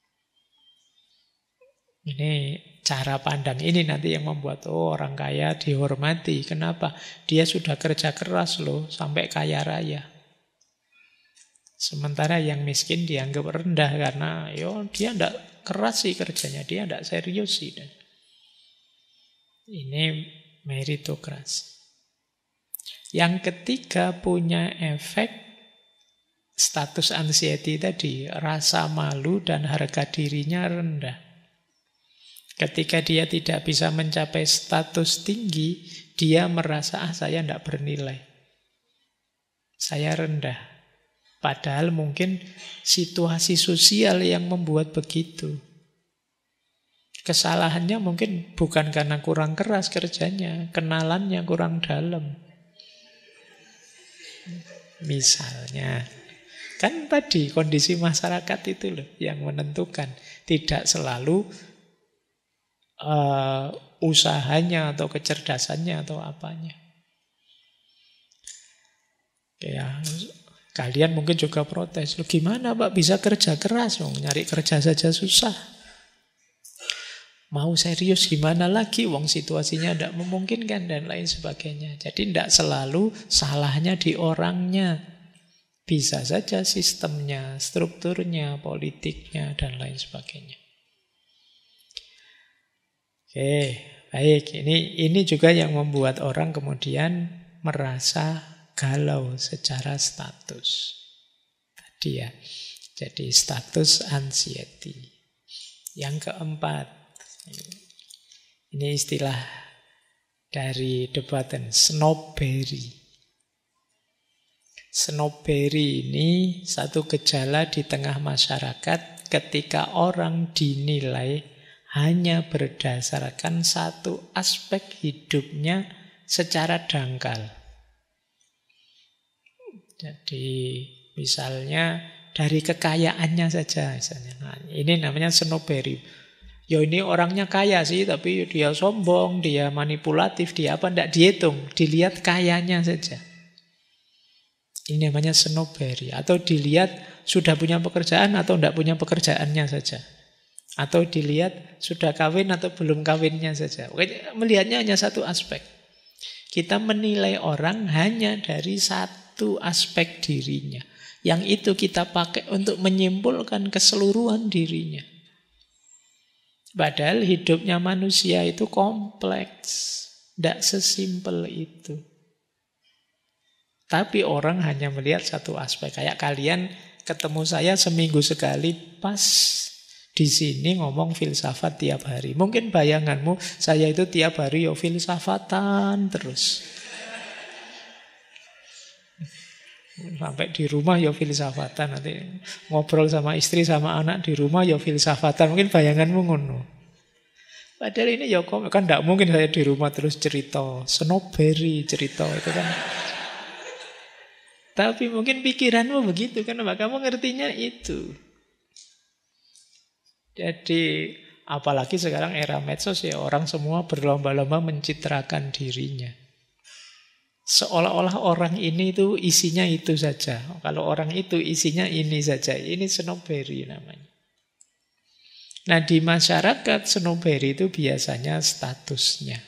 Ini cara pandang ini nanti yang membuat orang kaya dihormati. Kenapa? Dia sudah kerja keras loh sampai kaya raya. Sementara yang miskin dianggap rendah karena dia tidak keras sih kerjanya, dia tidak serius sih. Ini meritokrasi. Yang ketiga punya efek status anxiety tadi, rasa malu dan harga dirinya rendah. Ketika dia tidak bisa mencapai status tinggi, dia merasa, saya tidak bernilai. Saya rendah. Padahal mungkin situasi sosial yang membuat begitu. Kesalahannya mungkin bukan karena kurang keras kerjanya, kenalannya kurang dalam. Misalnya, kan tadi kondisi masyarakat itu loh yang menentukan. Tidak selalu usahanya atau kecerdasannya atau apanya. Ya, kalian mungkin juga protes. Loh, gimana Pak bisa kerja keras? Nyari kerja saja susah. Mau serius gimana lagi, wong situasinya tidak memungkinkan dan lain sebagainya. Jadi tidak selalu salahnya di orangnya. Bisa saja sistemnya, strukturnya, politiknya, dan lain sebagainya. Oke, baik. Ini juga yang membuat orang kemudian merasa galau secara status. Tadi ya, jadi status anxiety. Yang keempat, ini istilah dari Debatten, snobbery. Snobbery ini satu gejala di tengah masyarakat ketika orang dinilai hanya berdasarkan satu aspek hidupnya secara dangkal. Jadi misalnya dari kekayaannya saja misalnya. Nah, ini namanya snobbery. Ya ini orangnya kaya sih, tapi dia sombong, dia manipulatif, dia apa, tidak dihitung. Dilihat kayanya saja. Ini namanya snobbery. Atau dilihat sudah punya pekerjaan atau tidak punya pekerjaannya saja. Atau dilihat sudah kawin atau belum kawinnya saja. Melihatnya hanya satu aspek. Kita menilai orang hanya dari satu aspek dirinya. Yang itu kita pakai untuk menyimpulkan keseluruhan dirinya. Padahal hidupnya manusia itu kompleks. Tidak sesimpel itu. Tapi orang hanya melihat satu aspek. Kayak kalian ketemu saya seminggu sekali pas di sini ngomong filsafat tiap hari. Mungkin bayanganmu saya itu tiap hari ya filsafatan terus. Sampai di rumah ya filsafatan. Nanti ngobrol sama istri sama anak di rumah ya filsafatan. Mungkin bayanganmu ngono. Padahal ini ya kan tidak mungkin saya di rumah terus cerita snobbery cerita itu kan. Tapi mungkin pikiranmu begitu kan, kamu ngertinya itu. Jadi apalagi sekarang era medsos ya, orang semua berlomba-lomba mencitrakan dirinya. Seolah-olah orang ini itu isinya itu saja. Kalau orang itu isinya ini saja. Ini snobbery namanya. Nah di masyarakat snobbery itu biasanya statusnya.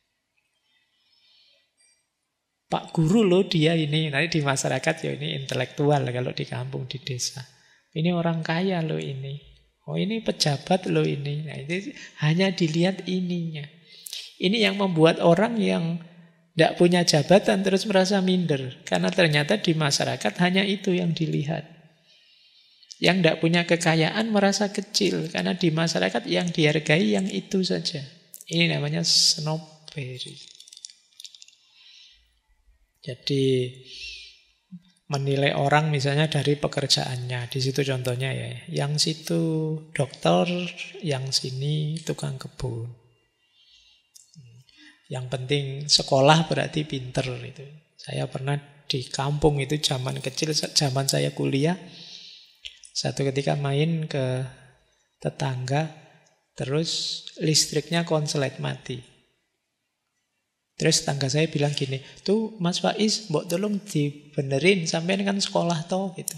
Pak guru loh dia ini. Nanti di masyarakat ya ini intelektual kalau di kampung, di desa. Ini orang kaya loh ini. Oh ini pejabat loh ini. Nah itu hanya dilihat ininya. Ini yang membuat orang yang tidak punya jabatan terus merasa minder. Karena ternyata di masyarakat hanya itu yang dilihat. Yang tidak punya kekayaan merasa kecil. Karena di masyarakat yang dihargai yang itu saja. Ini namanya snobbery. Jadi menilai orang misalnya dari pekerjaannya. Di situ contohnya ya. Yang situ dokter, yang sini tukang kebun. Yang penting sekolah berarti pinter itu. Saya pernah di kampung itu zaman kecil, zaman saya kuliah. Satu ketika main ke tetangga, terus listriknya konslet mati. Terus tetangga saya bilang gini, tuh Mas Faiz, mbok tolong dibenerin, sampean kan sekolah toh gitu.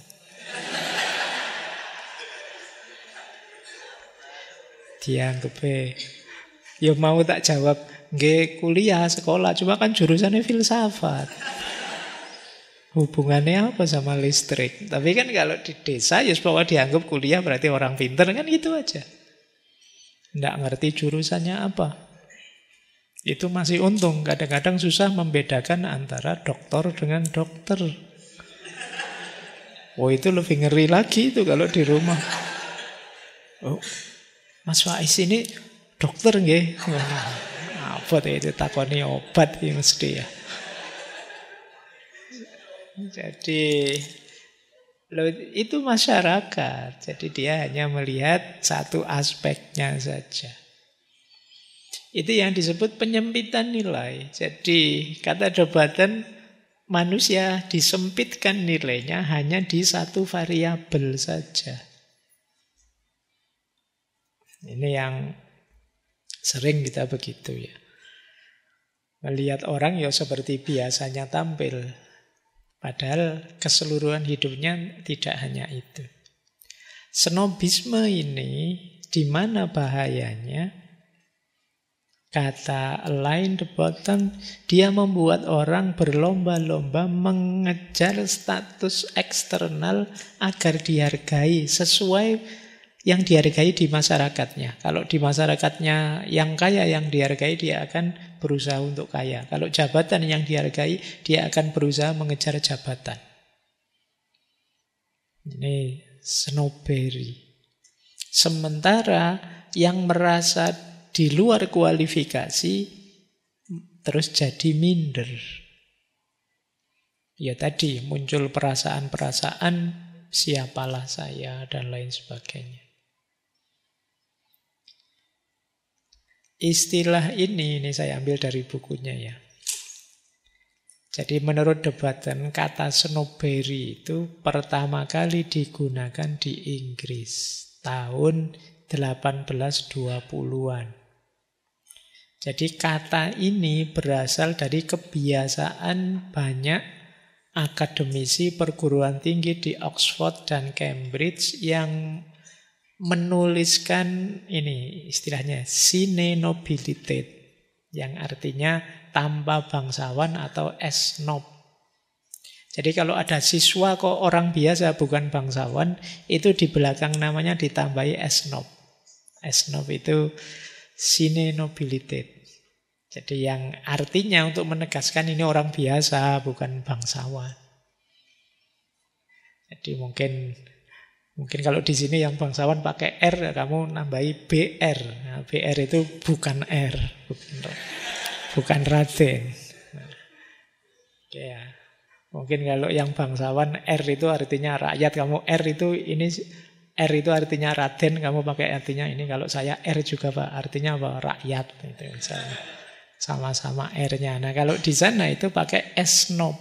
Dianggep ya mau tak jawab, nggih kuliah sekolah, cuma kan jurusannya filsafat. Hubungannya apa sama listrik? Tapi kan kalau di desa ya bahwa dianggap kuliah berarti orang pinter kan gitu aja. Nggak ngerti jurusannya apa. Itu masih untung. Kadang-kadang susah membedakan antara dokter dengan dokter. Oh itu lebih ngeri lagi itu kalau di rumah. Oh, Mas Faiz ini dokter nggih? Apa itu takoni obat ya mesti ya. Jadi itu masyarakat. Jadi dia hanya melihat satu aspeknya saja. Itu yang disebut penyempitan nilai. Jadi kata Debatten, manusia disempitkan nilainya hanya di satu variabel saja. Ini yang sering kita begitu ya. Melihat orang ya seperti biasanya tampil. Padahal keseluruhan hidupnya tidak hanya itu. Snobisme ini di mana bahayanya? Kata Alain de Botton, dia membuat orang berlomba-lomba mengejar status eksternal agar dihargai sesuai yang dihargai di masyarakatnya. Kalau di masyarakatnya yang kaya yang dihargai, dia akan berusaha untuk kaya. Kalau jabatan yang dihargai, dia akan berusaha mengejar jabatan. Ini snobbery. Sementara yang merasa di luar kualifikasi terus jadi minder. Ya tadi muncul perasaan-perasaan siapalah saya dan lain sebagainya. Istilah ini saya ambil dari bukunya ya. Jadi menurut de Botton, kata snobbery itu pertama kali digunakan di Inggris tahun 1820-an. Jadi kata ini berasal dari kebiasaan banyak akademisi perguruan tinggi di Oxford dan Cambridge yang menuliskan ini istilahnya sine nobilitate, yang artinya tanpa bangsawan atau snob. Jadi kalau ada siswa kok orang biasa bukan bangsawan, itu di belakang namanya ditambahi snob. Snob itu sine nobilitate. Jadi yang artinya untuk menegaskan ini orang biasa, bukan bangsawan. Jadi mungkin kalau di sini yang bangsawan pakai R, kamu nambahi BR. Nah, BR itu bukan R, bukan Raden. Nah, ya. Mungkin kalau yang bangsawan R itu artinya rakyat, kamu R itu artinya Raden, kamu pakai artinya ini. Kalau saya R juga Pak, artinya apa? Rakyat gitu misalnya. Sama-sama R-nya. Nah, kalau di sana itu pakai snob.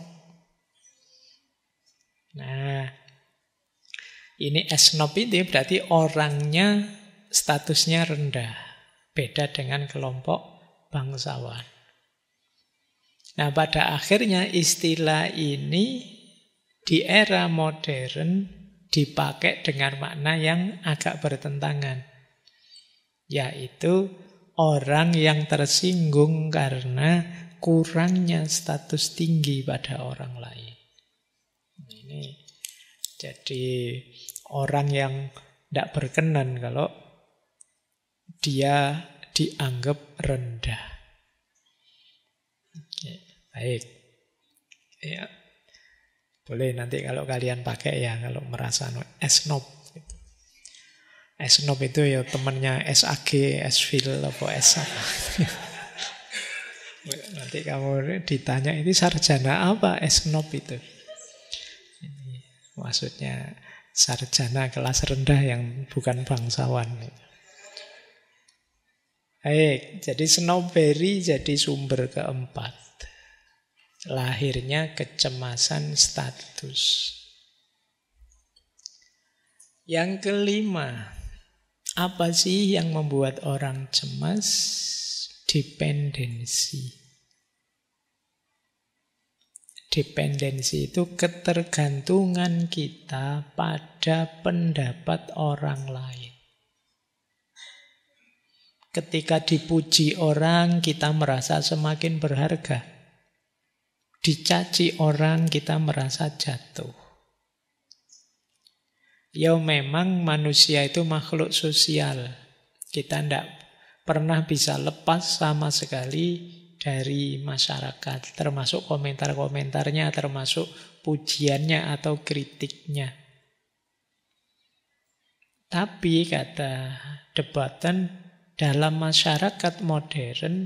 Nah, ini snob itu berarti orangnya statusnya rendah. Beda dengan kelompok bangsawan. Nah, pada akhirnya istilah ini di era modern dipakai dengan makna yang agak bertentangan. Yaitu orang yang tersinggung karena kurangnya status tinggi pada orang lain. Ini jadi orang yang tidak berkenan kalau dia dianggap rendah. Oke, baik. Ya. Boleh nanti kalau kalian pakai ya, kalau merasa snob. Snob itu ya temannya SAG, SFIL, apa SA. Nanti kamu ditanya ini sarjana apa snob itu. Ini maksudnya sarjana kelas rendah yang bukan bangsawan. Baik, jadi snobbery jadi sumber keempat. Lahirnya kecemasan status. Yang kelima, apa sih yang membuat orang cemas? Dependensi. Dependensi itu ketergantungan kita pada pendapat orang lain. Ketika dipuji orang, kita merasa semakin berharga. Dicaci orang, kita merasa jatuh. Ya memang manusia itu makhluk sosial. Kita tidak pernah bisa lepas sama sekali dari masyarakat. Termasuk komentar-komentarnya, termasuk pujiannya atau kritiknya. Tapi kata de Botton, dalam masyarakat modern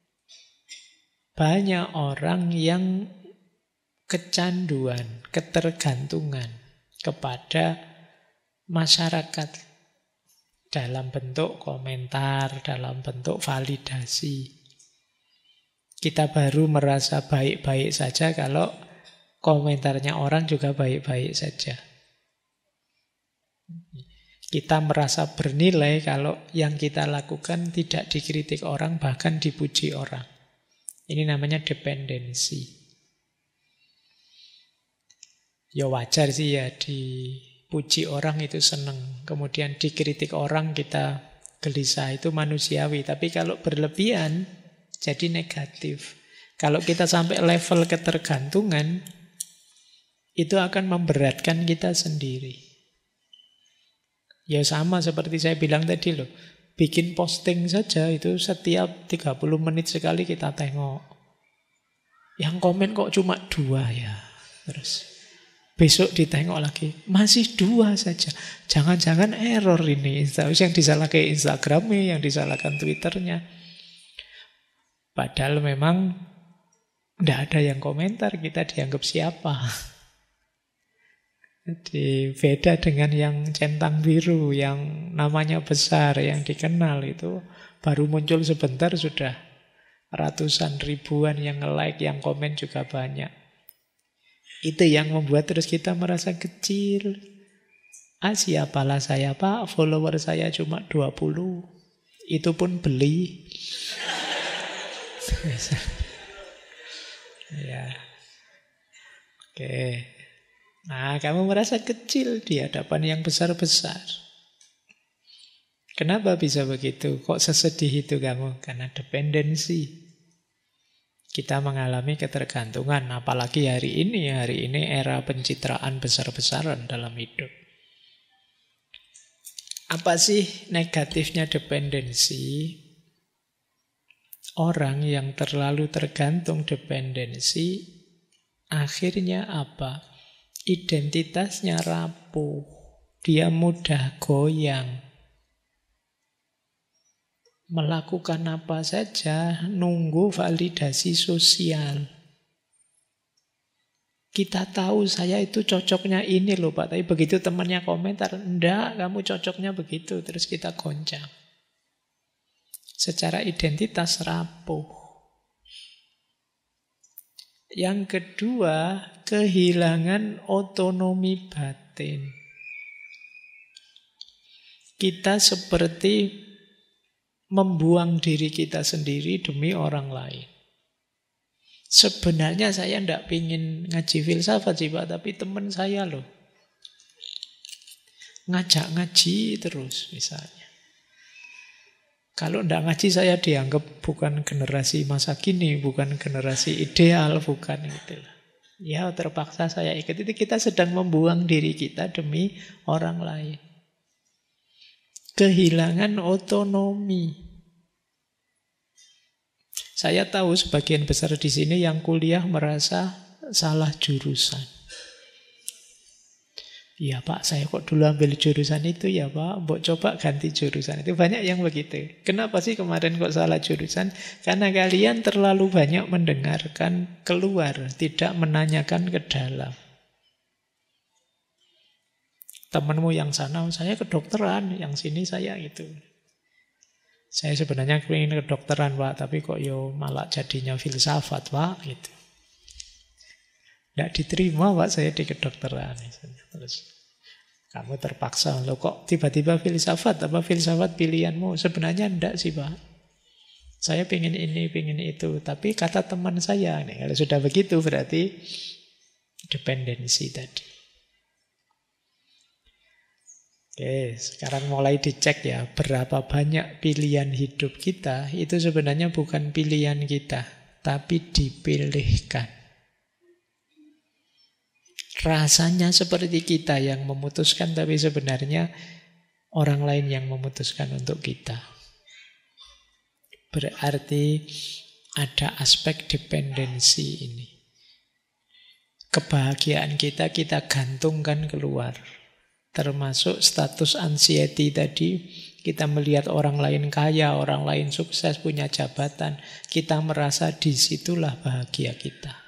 banyak orang yang kecanduan, ketergantungan kepada masyarakat dalam bentuk komentar, dalam bentuk validasi. Kita baru merasa baik-baik saja kalau komentarnya orang juga baik-baik saja. Kita merasa bernilai kalau yang kita lakukan tidak dikritik orang, bahkan dipuji orang. Ini namanya dependensi. Ya wajar sih ya, dipuji orang itu seneng. Kemudian dikritik orang kita gelisah itu manusiawi. Tapi kalau berlebihan jadi negatif. Kalau kita sampai level ketergantungan, itu akan memberatkan kita sendiri. Ya sama seperti saya bilang tadi loh. Bikin posting saja itu setiap 30 menit sekali kita tengok. Yang komen kok cuma 2 ya. Terus besok ditengok lagi, masih 2 saja. Jangan-jangan error ini. Yang disalahkan Instagramnya, yang disalahkan Twitternya. Padahal memang tidak ada yang komentar, kita dianggap siapa. Jadi beda dengan yang centang biru, yang namanya besar, yang dikenal itu baru muncul sebentar sudah ratusan ribuan yang nge-like, yang komen juga banyak. Itu yang membuat terus kita merasa kecil. Siapalah saya Pak, follower saya cuma 20. Itu pun beli. Ya. Oke. Nah, kamu merasa kecil di hadapan yang besar-besar. Kenapa bisa begitu? Kok sesedih itu kamu? Karena dependensi. Kita mengalami ketergantungan, apalagi hari ini era pencitraan besar-besaran dalam hidup. Apa sih negatifnya dependensi? Orang yang terlalu tergantung dependensi, akhirnya apa? Identitasnya rapuh, dia mudah goyang. Melakukan apa saja, nunggu validasi sosial. Kita tahu saya itu cocoknya ini loh Pak, tapi begitu temannya komentar, enggak, kamu cocoknya begitu, terus kita goncang. Secara identitas rapuh. Yang kedua, kehilangan otonomi batin. Kita seperti membuang diri kita sendiri demi orang lain. Sebenarnya saya tidak ingin ngaji filsafat sih Pak, tapi teman saya loh ngajak ngaji terus misalnya. Kalau tidak ngaji saya dianggap bukan generasi masa kini, bukan generasi ideal, bukan gitu. Ya terpaksa saya ikut. Itu kita sedang membuang diri kita demi orang lain. Kehilangan otonomi. Saya tahu sebagian besar di sini yang kuliah merasa salah jurusan. Iya Pak, saya kok dulu ambil jurusan itu ya Pak, mbok coba ganti jurusan. Itu banyak yang begitu. Kenapa sih kemarin kok salah jurusan? Karena kalian terlalu banyak mendengarkan keluar, tidak menanyakan ke dalam. Temanmu yang sana, saya kedokteran, yang sini saya itu. Saya sebenarnya ingin kedokteran Pak, tapi kok malah jadinya filsafat Pak gitu. Tidak diterima Pak saya di kedokteran. Terus kamu terpaksa, loh kok tiba-tiba filsafat? Apa filsafat pilihanmu? Sebenarnya tidak sih Pak. Saya pengen ini, pengen itu. Tapi kata teman saya, nih, kalau sudah begitu berarti dependensi tadi. Oke, sekarang mulai dicek ya, berapa banyak pilihan hidup kita, itu sebenarnya bukan pilihan kita, tapi dipilihkan. Rasanya seperti kita yang memutuskan, tapi sebenarnya orang lain yang memutuskan untuk kita. Berarti ada aspek dependensi ini. Kebahagiaan kita gantungkan keluar. Termasuk status anxiety tadi, kita melihat orang lain kaya, orang lain sukses, punya jabatan. Kita merasa disitulah bahagia kita.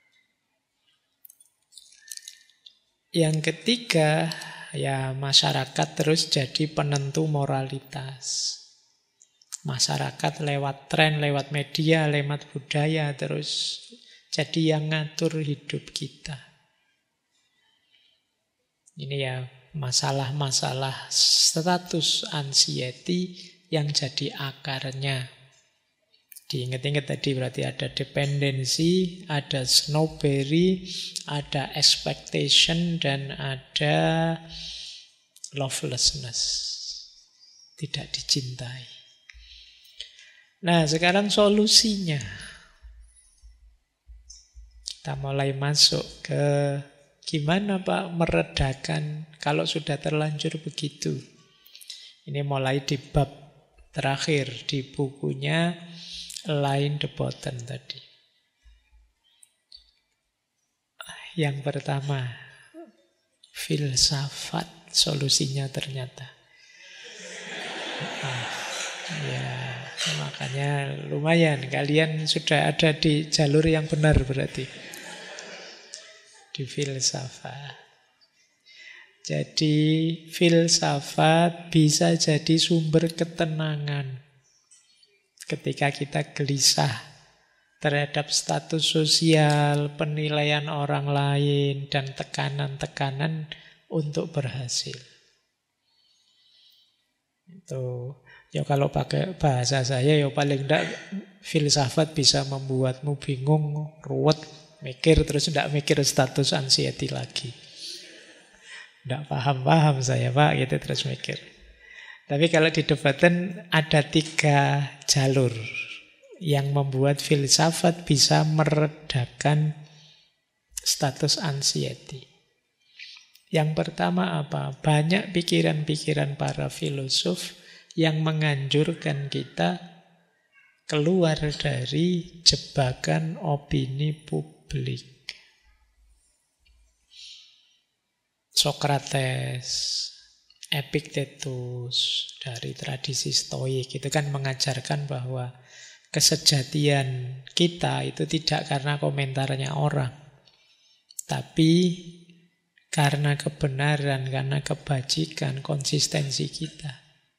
Yang ketiga, ya masyarakat terus jadi penentu moralitas. Masyarakat lewat tren, lewat media, lewat budaya terus jadi yang ngatur hidup kita. Ini ya masalah-masalah status anxiety yang jadi akarnya. Diingat-ingat tadi berarti ada dependensi, ada snowberry, ada expectation, dan ada lovelessness. tidak dicintai. Nah, sekarang solusinya. Kita mulai masuk ke gimana Pak meredakan kalau sudah terlanjur begitu. Ini mulai di bab terakhir di bukunya Line the Botten tadi. Yang pertama, filsafat solusinya ternyata. Ya, makanya lumayan kalian sudah ada di jalur yang benar berarti. Di filsafat. Jadi filsafat bisa jadi sumber ketenangan ketika kita gelisah terhadap status sosial, penilaian orang lain, dan tekanan-tekanan untuk berhasil. Itu ya kalau pakai bahasa saya ya paling tidak filsafat bisa membuatmu bingung, ruwet, mikir terus tidak mikir status anxiety lagi. Tidak paham-paham saya Pak, gitu terus mikir. Tapi kalau di Botten ada 3 jalur yang membuat filsafat bisa meredakan status anxiety. Yang pertama apa? Banyak pikiran-pikiran para filosof yang menganjurkan kita keluar dari jebakan opini publik. Sokrates, Epictetus dari tradisi Stoik itu kan mengajarkan bahwa kesejatian kita itu tidak karena komentarnya orang, tapi karena kebenaran, karena kebajikan, konsistensi kita.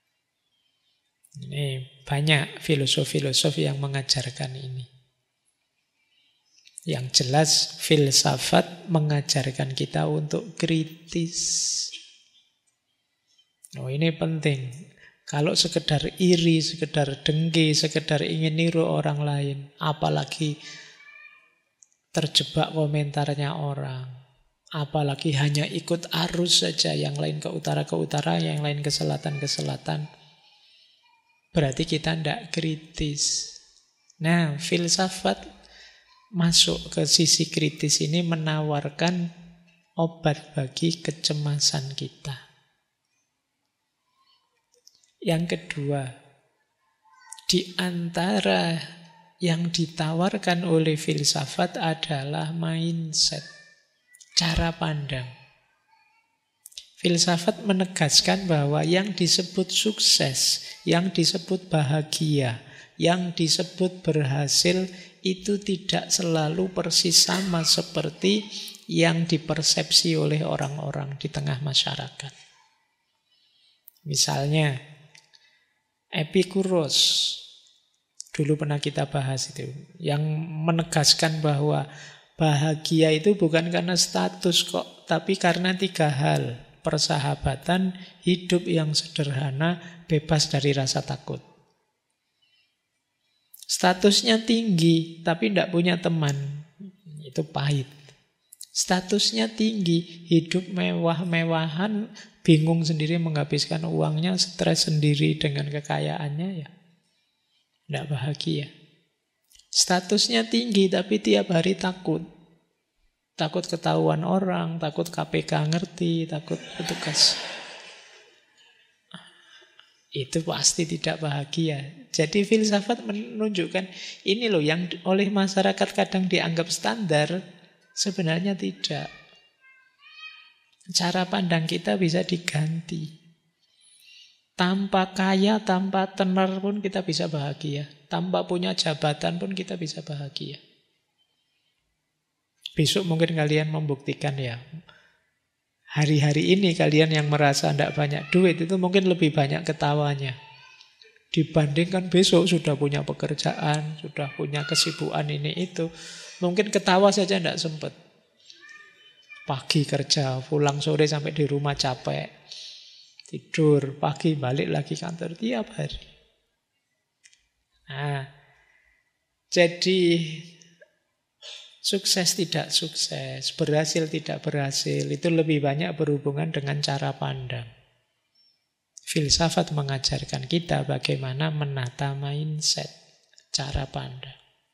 Ini banyak filosof-filosof yang mengajarkan ini. Yang jelas filsafat mengajarkan kita untuk kritis. Oh, ini penting. Kalau sekedar iri, sekedar dengki, sekedar ingin niru orang lain, apalagi terjebak komentarnya orang, apalagi hanya ikut arus saja, yang lain ke utara, yang lain ke selatan, berarti kita tidak kritis. Nah, filsafat masuk ke sisi kritis ini menawarkan obat bagi kecemasan kita. Yang kedua, di antara yang ditawarkan oleh filsafat adalah mindset, cara pandang. Filsafat menegaskan bahwa yang disebut sukses, yang disebut bahagia, yang disebut berhasil itu tidak selalu persis sama seperti yang dipersepsi oleh orang-orang di tengah masyarakat. Misalnya, Epikuros, dulu pernah kita bahas itu, yang menegaskan bahwa bahagia itu bukan karena status kok, tapi karena 3 hal. Persahabatan, hidup yang sederhana, bebas dari rasa takut. Statusnya tinggi, tapi tidak punya teman. Itu pahit. Statusnya tinggi, hidup mewah-mewahan, bingung sendiri menghabiskan uangnya, stres sendiri dengan kekayaannya, ya tidak bahagia. Statusnya tinggi, tapi tiap hari takut. Takut ketahuan orang, takut KPK ngerti, takut petugas. Itu pasti tidak bahagia. Jadi filsafat menunjukkan ini loh yang oleh masyarakat kadang dianggap standar, sebenarnya tidak. Cara pandang kita bisa diganti. Tanpa kaya, tanpa tenar pun kita bisa bahagia. Tanpa punya jabatan pun kita bisa bahagia. Besok mungkin kalian membuktikan ya. Hari-hari ini kalian yang merasa tidak banyak duit itu mungkin lebih banyak ketawanya. Dibandingkan besok sudah punya pekerjaan, sudah punya kesibukan ini itu. Mungkin ketawa saja tidak sempat. Pagi kerja, pulang sore sampai di rumah capek. Tidur, pagi balik lagi kantor tiap hari. Nah, jadi sukses tidak sukses, berhasil tidak berhasil, itu lebih banyak berhubungan dengan cara pandang. Filsafat mengajarkan kita bagaimana menata mindset, cara pandang.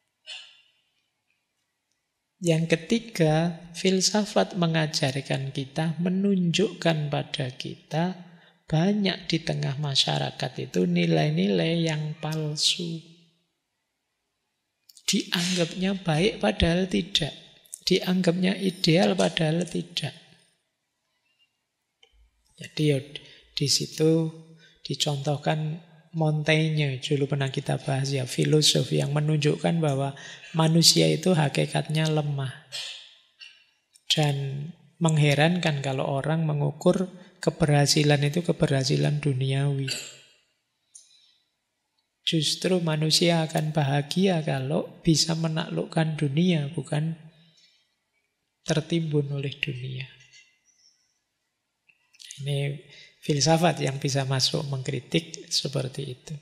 Yang ketiga, filsafat mengajarkan kita, menunjukkan pada kita banyak di tengah masyarakat itu nilai-nilai yang palsu. Dianggapnya baik padahal tidak. Dianggapnya ideal padahal tidak. Jadi di situ dicontohkan Montaigne, dulu pernah kita bahas ya, filosofi yang menunjukkan bahwa manusia itu hakikatnya lemah. Dan mengherankan kalau orang mengukur keberhasilan itu keberhasilan duniawi. Justru manusia akan bahagia kalau bisa menaklukkan dunia, bukan tertimbun oleh dunia. Ini filsafat yang bisa masuk mengkritik seperti itu.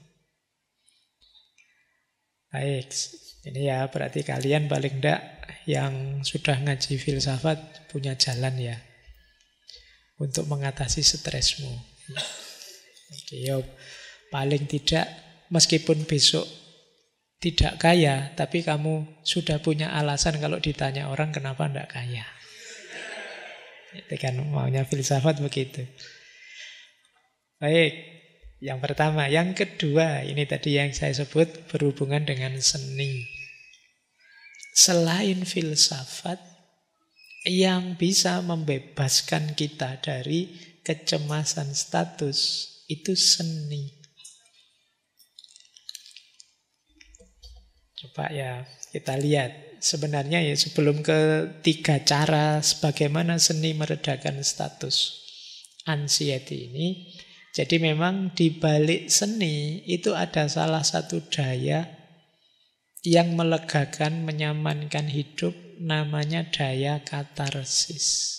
Baik, ini ya berarti kalian paling enggak yang sudah ngaji filsafat punya jalan ya untuk mengatasi stresmu. Jadi ya paling tidak meskipun besok tidak kaya, tapi kamu sudah punya alasan kalau ditanya orang kenapa tidak kaya. Itu kan maunya filsafat begitu. Baik, yang pertama. Yang kedua, ini tadi yang saya sebut berhubungan dengan seni. Selain filsafat, yang bisa membebaskan kita dari kecemasan status, itu seni. Coba ya kita lihat. Sebenarnya ya sebelum ke 3 cara bagaimana seni meredakan status anxiety ini. Jadi memang di balik seni itu ada salah satu daya yang melegakan, menyamankan hidup, namanya daya katarsis.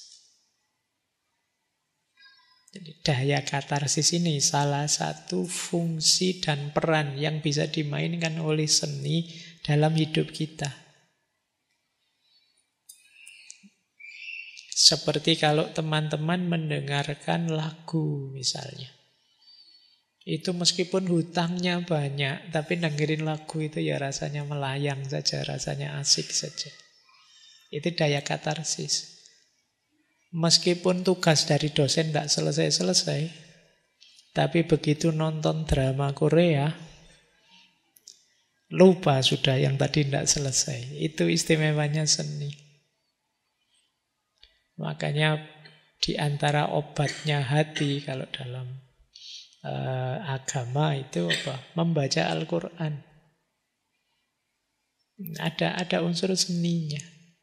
Jadi daya katarsis ini salah satu fungsi dan peran yang bisa dimainkan oleh seni dalam hidup kita. Seperti kalau teman-teman mendengarkan lagu misalnya. Itu meskipun hutangnya banyak, tapi dengerin lagu itu ya rasanya melayang saja, rasanya asik saja. Itu daya katarsis. Meskipun tugas dari dosen tidak selesai-selesai, tapi begitu nonton drama Korea, lupa sudah yang tadi tidak selesai. Itu istimewanya seni. Makanya di antara obatnya hati kalau dalam agama itu apa? Membaca Al-Quran. Ada unsur seninya.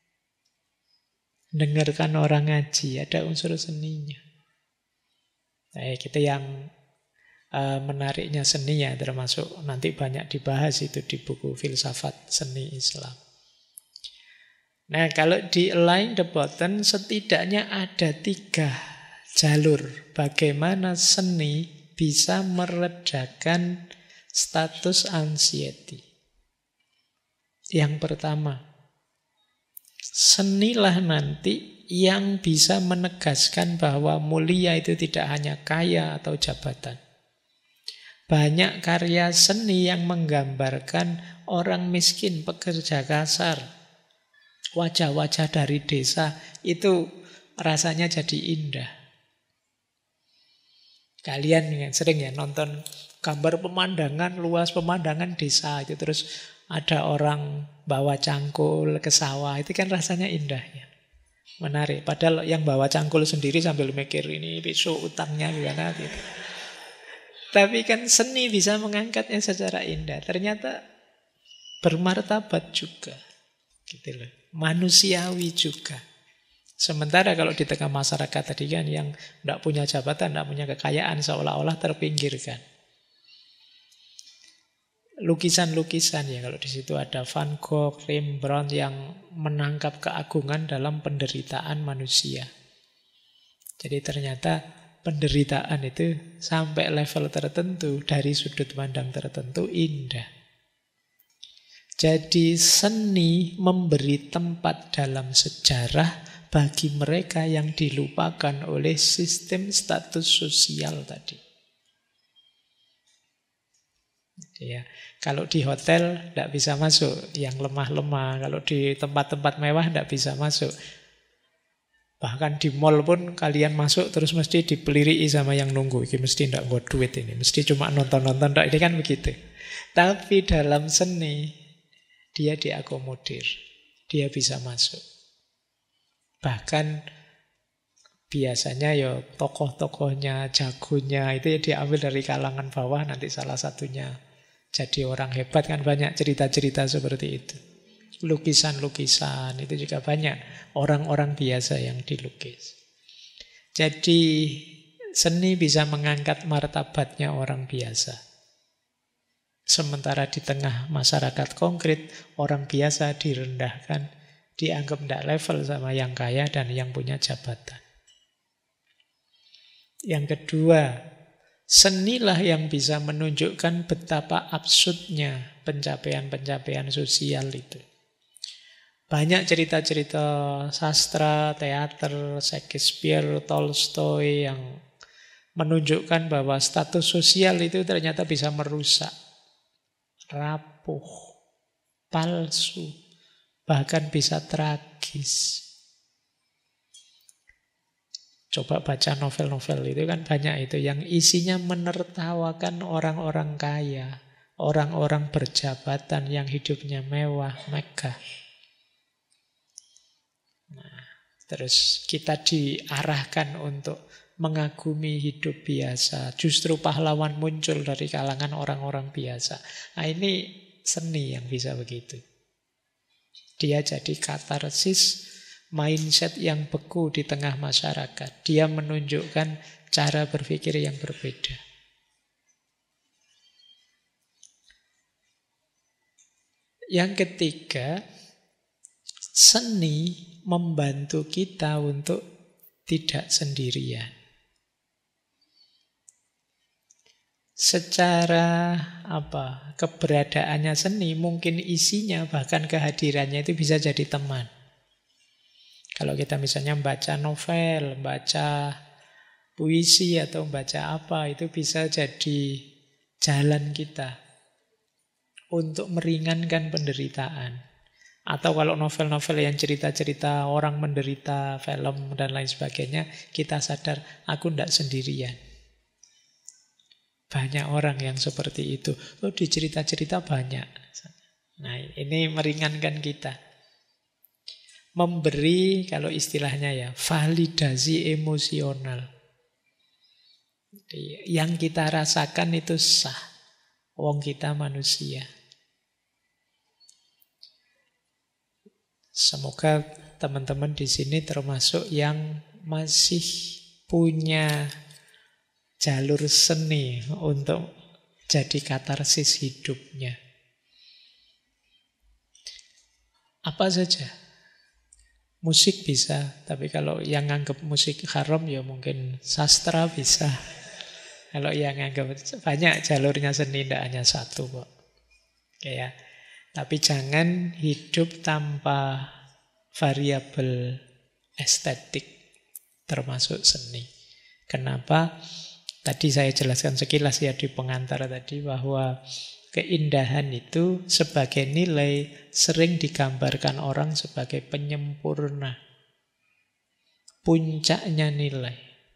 Dengarkan orang ngaji, ada unsur seninya. Kita yang menariknya seni ya, termasuk nanti banyak dibahas itu di buku Filsafat Seni Islam. Nah, kalau di Align the Button setidaknya ada 3 jalur bagaimana seni bisa meredakan status anxiety. Yang pertama, senilah nanti yang bisa menegaskan bahwa mulia itu tidak hanya kaya atau jabatan. Banyak karya seni yang menggambarkan orang miskin, pekerja kasar, wajah-wajah dari desa, itu rasanya jadi indah. Kalian sering ya nonton gambar pemandangan, luas pemandangan desa itu, terus ada orang bawa cangkul ke sawah, itu kan rasanya indah ya. Menarik. Padahal yang bawa cangkul sendiri sambil mikir ini besok utangnya gimana gitu. Tapi kan seni bisa mengangkatnya secara indah. Ternyata bermartabat juga. Gitu loh. Manusiawi juga. Sementara kalau di tengah masyarakat tadi kan yang tidak punya jabatan, tidak punya kekayaan, seolah-olah terpinggirkan. Lukisan-lukisan ya, kalau di situ ada Van Gogh, Rembrandt yang menangkap keagungan dalam penderitaan manusia. Jadi ternyata penderitaan itu sampai level tertentu, dari sudut pandang tertentu indah. Jadi seni memberi tempat dalam sejarah bagi mereka yang dilupakan oleh sistem status sosial tadi. Ya, kalau di hotel tidak bisa masuk, yang lemah-lemah. Kalau di tempat-tempat mewah tidak bisa masuk. Bahkan di mall pun kalian masuk terus mesti dipeliriki sama yang nunggu. Ini mesti tidak buat duit ini, mesti cuma nonton-nonton. Ini kan begitu. Tapi dalam seni dia diakomodir, dia bisa masuk. Bahkan biasanya ya tokoh-tokohnya, jagonya itu ya diambil dari kalangan bawah, nanti salah satunya jadi orang hebat, kan banyak cerita-cerita seperti itu. Lukisan-lukisan itu juga banyak orang-orang biasa yang dilukis. Jadi seni bisa mengangkat martabatnya orang biasa. Sementara di tengah masyarakat konkret, orang biasa direndahkan, dianggap tidak level sama yang kaya dan yang punya jabatan. Yang kedua, senilah yang bisa menunjukkan betapa absurdnya pencapaian-pencapaian sosial itu. Banyak cerita-cerita sastra, teater, Shakespeare, Tolstoy yang menunjukkan bahwa status sosial itu ternyata bisa merusak, rapuh, palsu, bahkan bisa tragis. Coba baca novel-novel itu kan banyak itu yang isinya menertawakan orang-orang kaya, orang-orang berjabatan yang hidupnya mewah, megah. Nah, terus kita diarahkan untuk mengagumi hidup biasa. Justru pahlawan muncul dari kalangan orang-orang biasa. Nah, ini seni yang bisa begitu. Dia jadi katarsis mindset yang beku di tengah masyarakat. Dia menunjukkan cara berpikir yang berbeda. Yang ketiga, seni membantu kita untuk tidak sendirian. Secara keberadaannya seni, mungkin isinya bahkan kehadirannya itu bisa jadi teman. Kalau kita misalnya baca novel, baca puisi atau baca apa, itu bisa jadi jalan kita untuk meringankan penderitaan. Atau kalau novel-novel yang cerita-cerita orang menderita, film dan lain sebagainya, kita sadar aku tidak sendirian. Banyak orang yang seperti itu. Oh, di cerita-cerita banyak. Nah, ini meringankan kita. Memberi, kalau istilahnya ya, validasi emosional. Yang kita rasakan itu sah. Wong kita manusia. Semoga teman-teman di sini termasuk yang masih punya jalur seni untuk jadi katarsis hidupnya. Apa saja? Musik bisa, tapi kalau yang nganggap musik haram ya mungkin sastra bisa. Kalau yang nganggap banyak jalurnya seni, tidak hanya satu kok. Ya. Tapi jangan hidup tanpa variabel estetik termasuk seni. Kenapa? Tadi saya jelaskan sekilas ya di pengantar tadi bahwa keindahan itu sebagai nilai sering digambarkan orang sebagai penyempurna. Puncaknya nilai.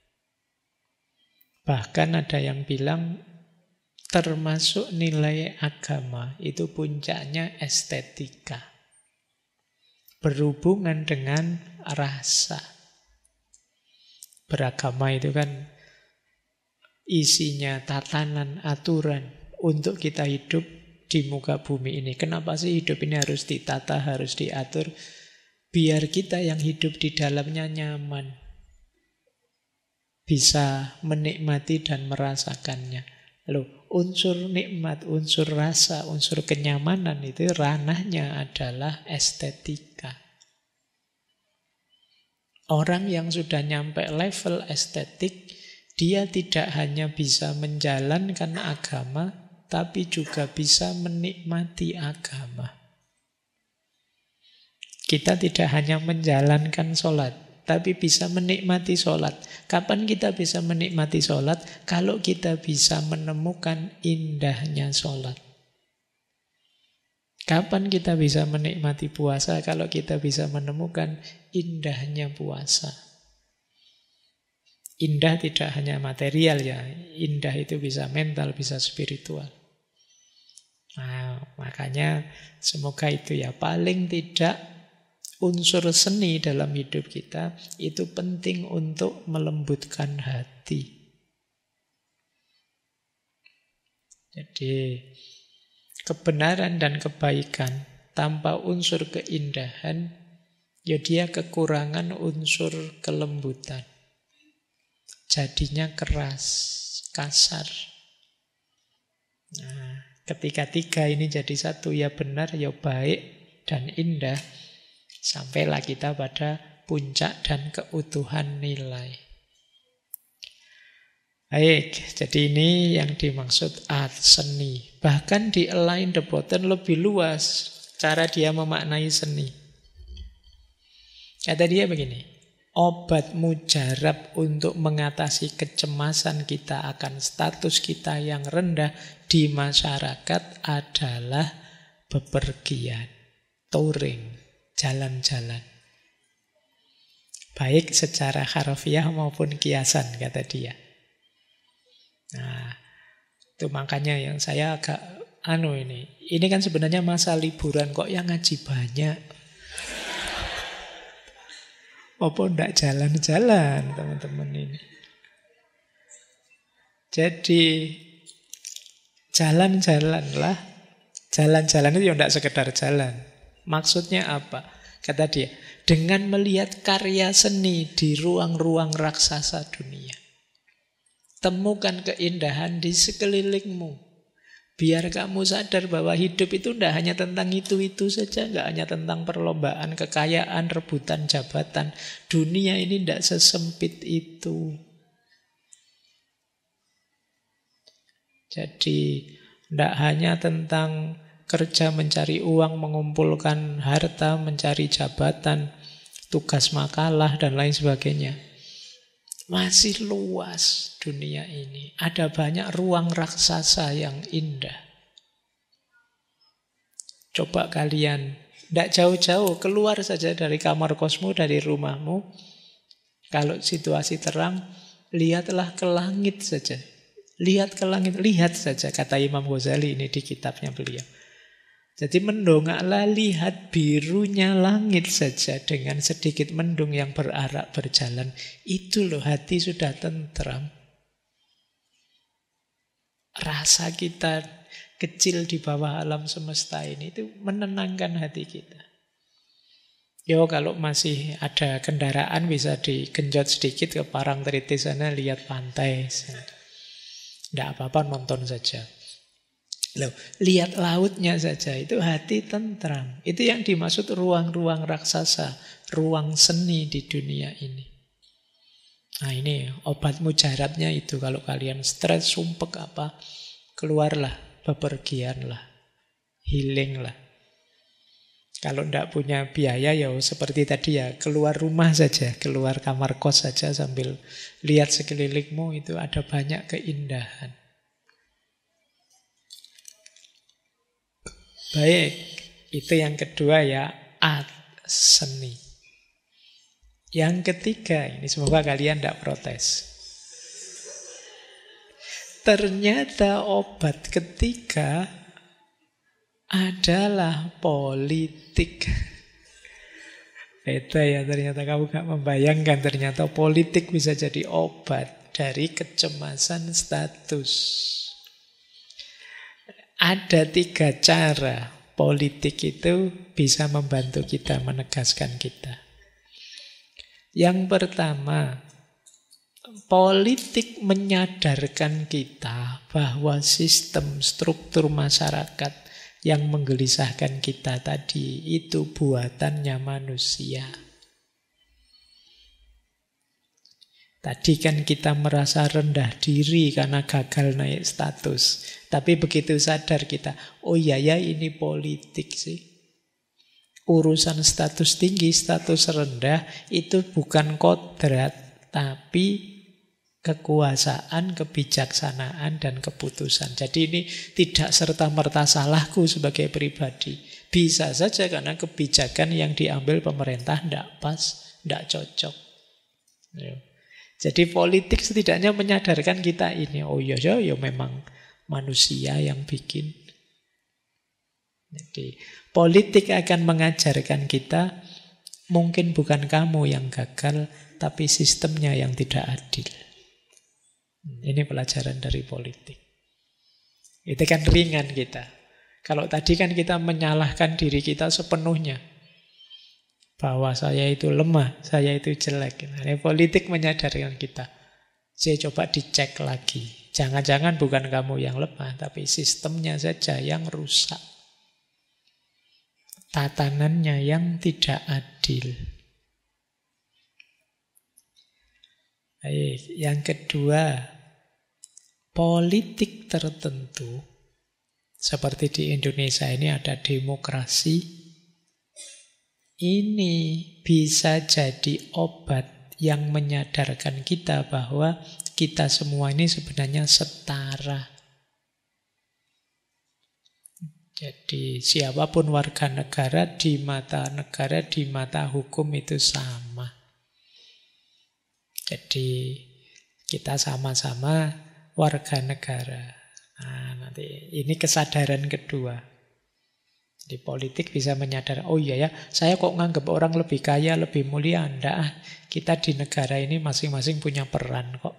Bahkan ada yang bilang termasuk nilai agama itu puncaknya estetika. Berhubungan dengan rasa. Beragama itu kan isinya tatanan, aturan untuk kita hidup di muka bumi ini. Kenapa sih hidup ini harus ditata, harus diatur? Biar kita yang hidup di dalamnya nyaman. Bisa menikmati dan merasakannya. Loh, unsur nikmat, unsur rasa, unsur kenyamanan itu ranahnya adalah estetika. Orang yang sudah nyampe level estetik, dia tidak hanya bisa menjalankan agama, tapi juga bisa menikmati agama. Kita tidak hanya menjalankan sholat, tapi bisa menikmati sholat. Kapan kita bisa menikmati sholat? Kalau kita bisa menemukan indahnya sholat. Kapan kita bisa menikmati puasa? Kalau kita bisa menemukan indahnya puasa. Indah tidak hanya material ya, indah itu bisa mental, bisa spiritual. Nah, makanya semoga itu ya, paling tidak unsur seni dalam hidup kita itu penting untuk melembutkan hati. Jadi kebenaran dan kebaikan tanpa unsur keindahan, ya dia kekurangan unsur kelembutan. Jadinya keras, kasar. Nah, ketika tiga ini jadi satu, ya benar, ya baik, dan indah, sampailah kita pada puncak dan keutuhan nilai. Baik, jadi ini yang dimaksud art, seni. Bahkan di Alain de Botton lebih luas cara dia memaknai seni. Kata dia begini, obat mujarab untuk mengatasi kecemasan kita akan status kita yang rendah di masyarakat adalah bepergian, touring, jalan-jalan. Baik secara harfiah maupun kiasan, kata dia. Nah, itu makanya yang saya agak ini kan sebenarnya masa liburan, kok yang ngaji banyak. Apa ndak jalan-jalan teman-teman ini? Jadi jalan-jalanlah. Jalan-jalan itu ya ndak sekedar jalan. Maksudnya apa? Kata dia, dengan melihat karya seni di ruang-ruang raksasa dunia. Temukan keindahan di sekelilingmu. Biar kamu sadar bahwa hidup itu tidak hanya tentang itu-itu saja. Tidak hanya tentang perlombaan, kekayaan, rebutan jabatan. Dunia ini tidak sesempit itu. Jadi tidak hanya tentang kerja mencari uang, mengumpulkan harta, mencari jabatan, tugas makalah, dan lain sebagainya. Masih luas dunia ini. Ada banyak ruang raksasa yang indah. Coba kalian, tidak jauh-jauh, keluar saja dari kamar kosmu, dari rumahmu. Kalau situasi terang, lihatlah ke langit saja. Lihat ke langit, lihat saja, kata Imam Ghazali ini di kitabnya beliau. Jadi mendongaklah, lihat birunya langit saja dengan sedikit mendung yang berarak berjalan. Itu loh, hati sudah tentram. Rasa kita kecil di bawah alam semesta ini itu menenangkan hati kita. Yo, kalau masih ada kendaraan bisa digenjot sedikit ke Parangtritis sana, lihat pantai. Tidak apa-apa, nonton saja. Loh, lihat lautnya saja, itu hati tentram. Itu yang dimaksud ruang-ruang raksasa, ruang seni di dunia ini. Nah, ini obat mujarabnya itu. Kalau kalian stres, sumpek apa, keluarlah, bepergianlah, healinglah. Kalau tidak punya biaya, ya seperti tadi ya, keluar rumah saja, keluar kamar kos saja sambil lihat sekelilingmu, itu ada banyak keindahan. Baik, itu yang kedua ya, art, seni. Yang ketiga, ini semoga kalian tidak protes. Ternyata obat ketiga adalah politik. Beda ya, ternyata kamu gak membayangkan, ternyata politik bisa jadi obat dari kecemasan status. Ada 3 cara politik itu bisa membantu kita, menegaskan kita. Yang pertama, politik menyadarkan kita bahwa sistem struktur masyarakat yang menggelisahkan kita tadi itu buatannya manusia. Tadi kan kita merasa rendah diri karena gagal naik status. Tapi begitu sadar kita, oh iya ya, ini politik sih. Urusan status tinggi, status rendah itu bukan kodrat, tapi kekuasaan, kebijaksanaan, dan keputusan. Jadi ini tidak serta-merta salahku sebagai pribadi. Bisa saja karena kebijakan yang diambil pemerintah tidak pas, tidak cocok. Jadi politik setidaknya menyadarkan kita ini. Oh iya, ya memang manusia yang bikin. Jadi politik akan mengajarkan kita, mungkin bukan kamu yang gagal, tapi sistemnya yang tidak adil. Ini pelajaran dari politik. Itu kan ringan kita. Kalau tadi kan kita menyalahkan diri kita sepenuhnya. Bahwa saya itu lemah, saya itu jelek. Ini politik menyadarkan kita. Saya coba dicek lagi. Jangan-jangan bukan kamu yang lemah, tapi sistemnya saja yang rusak. Tatanannya yang tidak adil. Baik, yang kedua, politik tertentu, seperti di Indonesia ini ada demokrasi, ini bisa jadi obat yang menyadarkan kita bahwa kita semua ini sebenarnya setara. Jadi siapapun warga negara, di mata negara, di mata hukum itu sama. Jadi kita sama-sama warga negara. Nah, nanti ini kesadaran kedua. Di politik bisa menyadari, oh iya ya, saya kok nganggap orang lebih kaya, lebih mulia. Enggak, kita di negara ini masing-masing punya peran kok.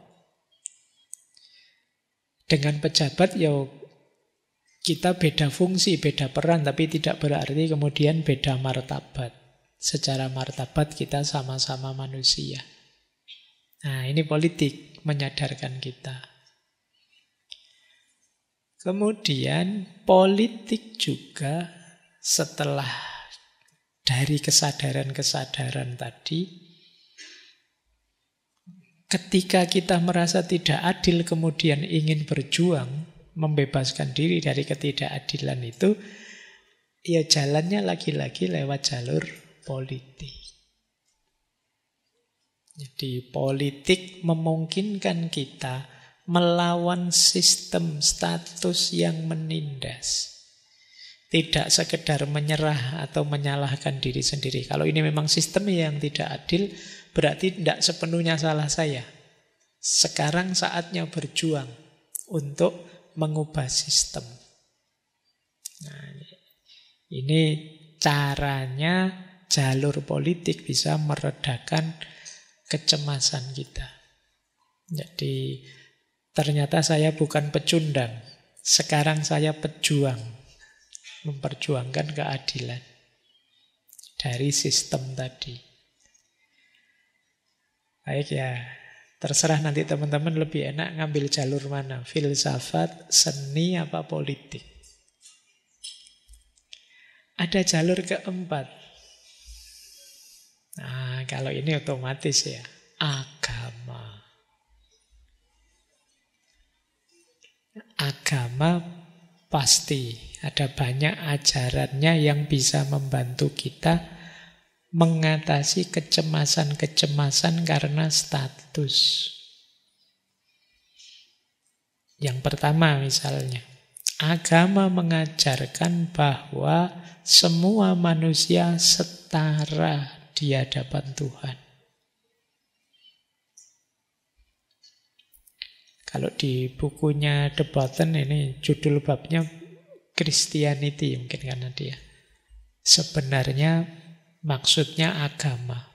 Dengan pejabat ya kita beda fungsi, beda peran, tapi tidak berarti kemudian beda martabat. Secara martabat kita sama-sama manusia. Nah, ini politik menyadarkan kita. Kemudian politik juga setelah dari kesadaran-kesadaran tadi, ketika kita merasa tidak adil kemudian ingin berjuang, membebaskan diri dari ketidakadilan itu, ya jalannya lagi-lagi lewat jalur politik. Jadi politik memungkinkan kita melawan sistem status yang menindas. Tidak sekedar menyerah atau menyalahkan diri sendiri. Kalau ini memang sistem yang tidak adil, berarti tidak sepenuhnya salah saya. Sekarang saatnya berjuang untuk mengubah sistem. Nah, ini caranya jalur politik bisa meredakan kecemasan kita. Jadi ternyata saya bukan pecundang. Sekarang saya pejuang. Memperjuangkan keadilan dari sistem tadi. Baik ya, terserah nanti teman-teman lebih enak ngambil jalur mana. Filsafat, seni, apa politik. Ada jalur keempat. Nah, kalau ini otomatis ya, agama. Agama pasti ada banyak ajarannya yang bisa membantu kita mengatasi kecemasan-kecemasan karena status. Yang pertama misalnya, agama mengajarkan bahwa semua manusia setara di hadapan Tuhan. Kalau di bukunya The Button ini judul babnya Christianity mungkin karena dia. Sebenarnya maksudnya agama.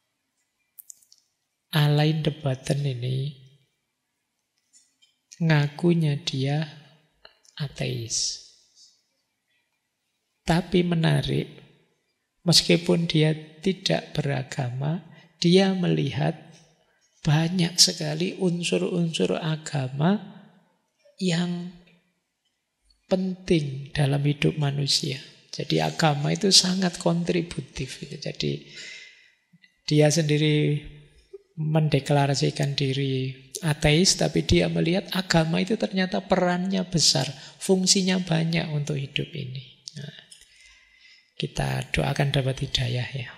Alain The Button ini ngakunya dia ateis. Tapi menarik, meskipun dia tidak beragama, dia melihat banyak sekali unsur-unsur agama yang penting dalam hidup manusia. Jadi agama itu sangat kontributif. Jadi dia sendiri mendeklarasikan diri ateis, tapi dia melihat agama itu ternyata perannya besar, fungsinya banyak untuk hidup ini. Nah, kita doakan dapat hidayah ya.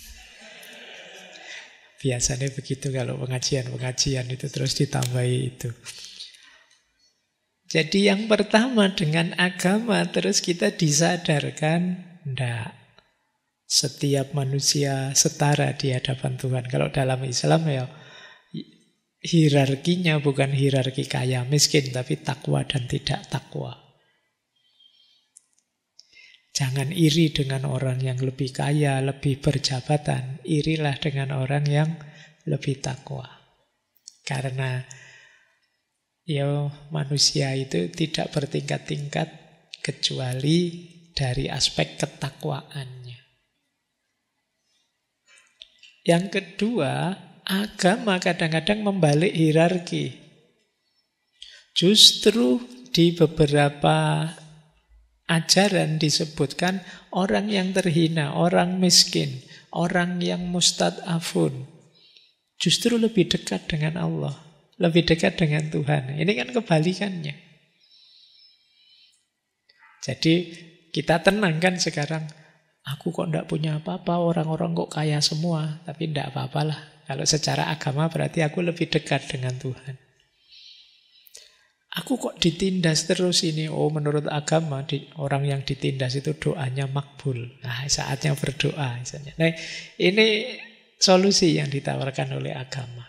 Biasanya begitu kalau pengajian-pengajian itu terus ditambahi itu. Jadi yang pertama dengan agama terus kita disadarkan Tidak. Setiap manusia setara di hadapan Tuhan. Kalau dalam Islam ya hierarkinya bukan hierarki kaya miskin, tapi takwa dan tidak takwa. Jangan iri dengan orang yang lebih kaya, lebih berjabatan. Irilah dengan orang yang lebih takwa. Karena ya manusia itu tidak bertingkat-tingkat kecuali dari aspek ketakwaannya. Yang kedua, agama kadang-kadang membalik hierarki. Justru di beberapa ajaran disebutkan orang yang terhina, orang miskin, orang yang mustad'afun justru lebih dekat dengan Allah, lebih dekat dengan Tuhan. Ini kan kebalikannya. Jadi kita tenang kan sekarang. Aku kok tidak punya apa-apa, orang-orang kok kaya semua. Tapi tidak apa-apalah. Kalau secara agama berarti aku lebih dekat dengan Tuhan. Aku kok ditindas terus ini. Oh, menurut agama orang yang ditindas itu doanya makbul. Nah, saatnya berdoa misalnya. Nah, ini solusi yang ditawarkan oleh agama.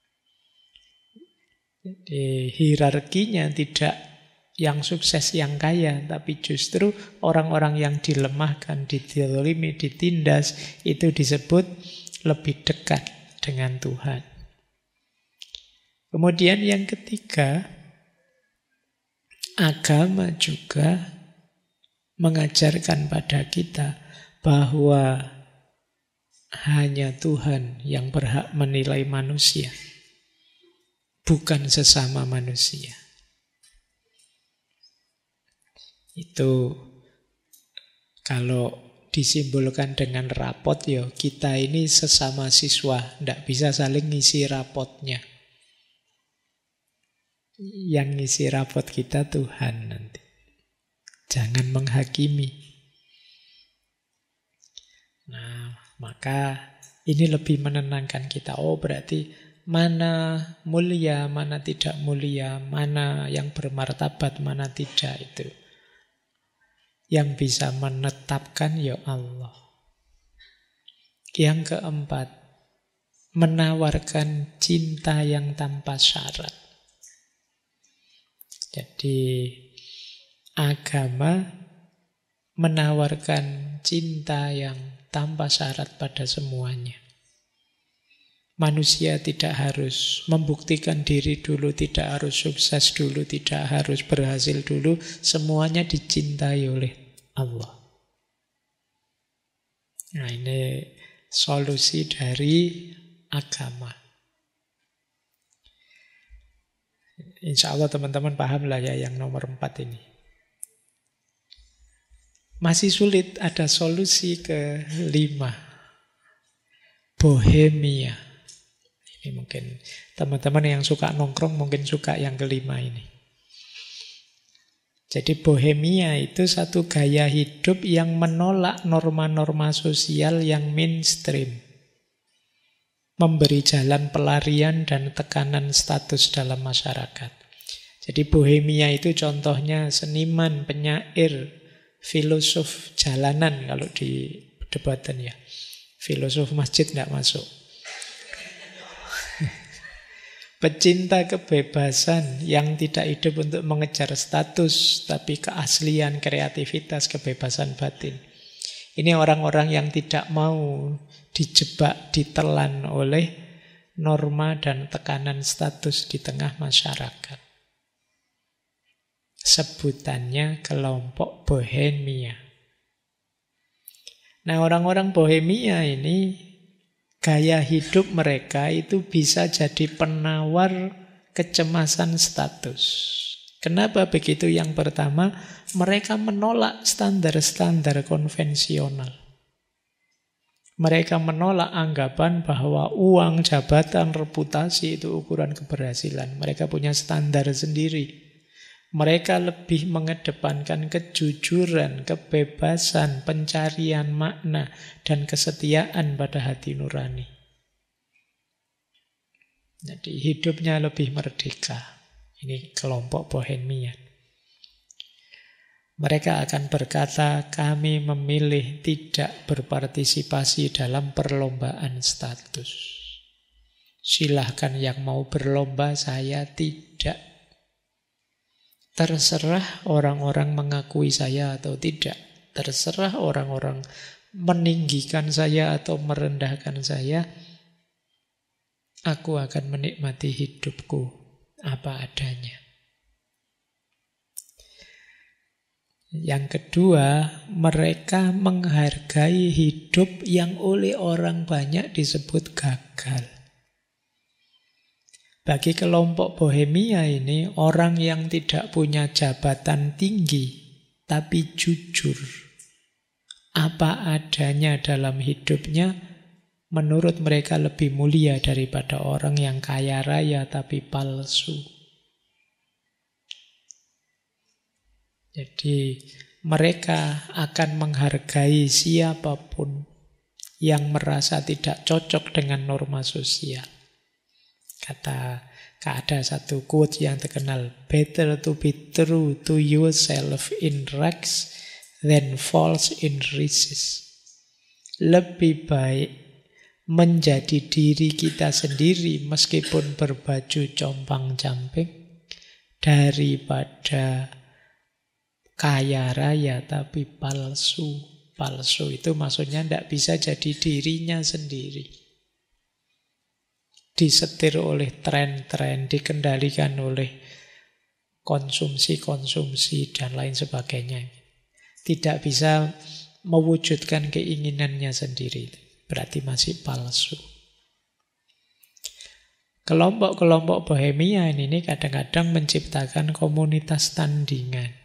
Jadi hierarkinya tidak yang sukses, yang kaya, tapi justru orang-orang yang dilemahkan, dizalimi, ditindas, itu disebut lebih dekat dengan Tuhan. Kemudian yang ketiga, agama juga mengajarkan pada kita bahwa hanya Tuhan yang berhak menilai manusia, bukan sesama manusia. Itu kalau disimbolkan dengan rapot ya, kita ini sesama siswa, tidak bisa saling ngisi rapotnya. Yang ngisi rapot kita Tuhan nanti. Jangan menghakimi. Nah, maka ini lebih menenangkan kita. Oh, berarti mana mulia, mana tidak mulia, mana yang bermartabat, mana tidak, itu yang bisa menetapkan ya Allah. Yang keempat, menawarkan cinta yang tanpa syarat. Jadi agama menawarkan cinta yang tanpa syarat pada semuanya. Manusia tidak harus membuktikan diri dulu, tidak harus sukses dulu, tidak harus berhasil dulu. Semuanya dicintai oleh Allah. Nah, ini solusi dari agama. Insya Allah teman-teman paham lah ya yang nomor 4 ini. Masih sulit, ada solusi ke-5. Bohemia. Ini mungkin teman-teman yang suka nongkrong mungkin suka yang ke-5 ini. Jadi bohemia itu satu gaya hidup yang menolak norma-norma sosial yang mainstream. Memberi jalan pelarian dan tekanan status dalam masyarakat. Jadi bohemia itu contohnya seniman, penyair, filosof jalanan kalau di perdebatan ya. Filosof masjid tidak masuk. Pecinta kebebasan yang tidak hidup untuk mengejar status, tapi keaslian, kreativitas, kebebasan batin. Ini orang-orang yang tidak mau dijebak, ditelan oleh norma dan tekanan status di tengah masyarakat. Sebutannya kelompok bohemia. Nah, orang-orang bohemia ini gaya hidup mereka itu bisa jadi penawar kecemasan status. Kenapa begitu? Yang pertama, mereka menolak standar-standar konvensional. Mereka menolak anggapan bahwa uang, jabatan, reputasi itu ukuran keberhasilan. Mereka punya standar sendiri. Mereka lebih mengedepankan kejujuran, kebebasan, pencarian makna, dan kesetiaan pada hati nurani. Jadi hidupnya lebih merdeka. Ini kelompok bohemian. Mereka akan berkata, kami memilih tidak berpartisipasi dalam perlombaan status. Silahkan yang mau berlomba, saya tidak. Terserah orang-orang mengakui saya atau tidak. Terserah orang-orang meninggikan saya atau merendahkan saya. Aku akan menikmati hidupku apa adanya. Yang kedua, mereka menghargai hidup yang oleh orang banyak disebut gagal. Bagi kelompok Bohemia ini, orang yang tidak punya jabatan tinggi, tapi jujur, apa adanya dalam hidupnya, menurut mereka lebih mulia daripada orang yang kaya raya tapi palsu. Jadi mereka akan menghargai siapapun yang merasa tidak cocok dengan norma sosial. Ada satu quote yang terkenal, better to be true to yourself in rags than false in riches. Lebih baik menjadi diri kita sendiri meskipun berbaju compang-camping daripada kaya raya tapi palsu. Palsu itu maksudnya tidak bisa jadi dirinya sendiri. Disetir oleh tren-tren, dikendalikan oleh konsumsi-konsumsi dan lain sebagainya. Tidak bisa mewujudkan keinginannya sendiri. Berarti masih palsu. Kelompok-kelompok Bohemia ini kadang-kadang menciptakan komunitas tandingan.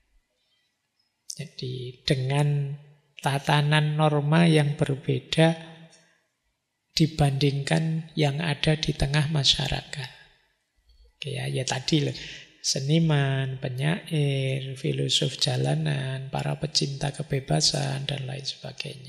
Jadi dengan tatanan norma yang berbeda dibandingkan yang ada di tengah masyarakat. Oke, ya tadi loh, seniman, penyair, filosof jalanan, para pecinta kebebasan, dan lain sebagainya.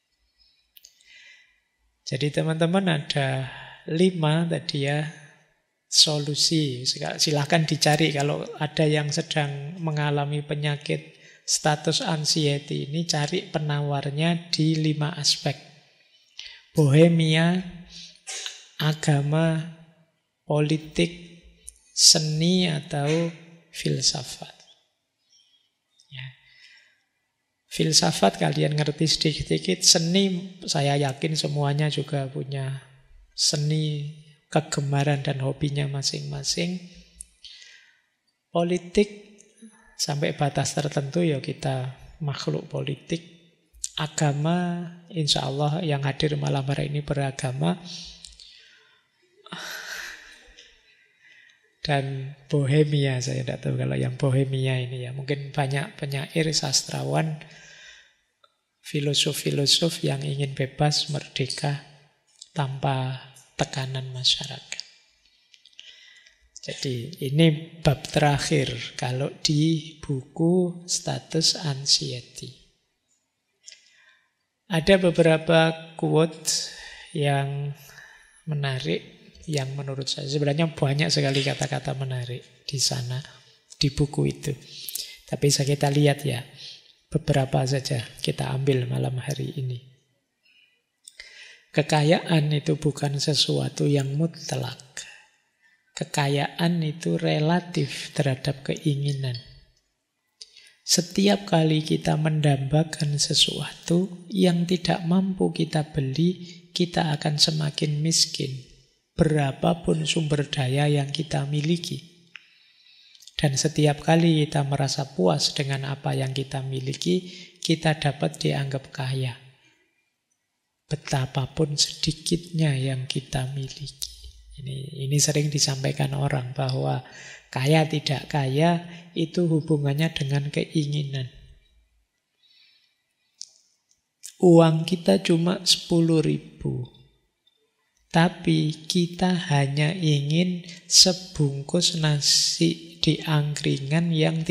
Jadi teman-teman ada 5 tadi ya solusi. Silahkan dicari kalau ada yang sedang mengalami penyakit status anxiety ini, cari penawarnya di 5 aspek. Bohemia, agama, politik, seni atau filsafat. Ya. Filsafat kalian ngerti sedikit-sedikit, seni saya yakin semuanya juga punya seni, kegemaran dan hobinya masing-masing. Politik sampai batas tertentu ya kita makhluk politik. Agama, insya Allah yang hadir malam hari ini beragama. Dan Bohemia, saya tidak tahu kalau yang Bohemia ini ya. Mungkin banyak penyair, sastrawan, filosof-filosof yang ingin bebas, merdeka, tanpa tekanan masyarakat. Jadi ini bab terakhir kalau di buku Status Anxiety. Ada beberapa quote yang menarik, yang menurut saya sebenarnya banyak sekali kata-kata menarik di sana, di buku itu. Tapi kita lihat ya, beberapa saja kita ambil malam hari ini. Kekayaan itu bukan sesuatu yang mutlak. Kekayaan itu relatif terhadap keinginan. Setiap kali kita mendambakan sesuatu yang tidak mampu kita beli, kita akan semakin miskin. Berapapun sumber daya yang kita miliki. Dan setiap kali kita merasa puas dengan apa yang kita miliki, kita dapat dianggap kaya. Betapapun sedikitnya yang kita miliki. Ini sering disampaikan orang bahwa kaya tidak kaya itu hubungannya dengan keinginan. Uang kita cuma 10.000, tapi kita hanya ingin sebungkus nasi di angkringan yang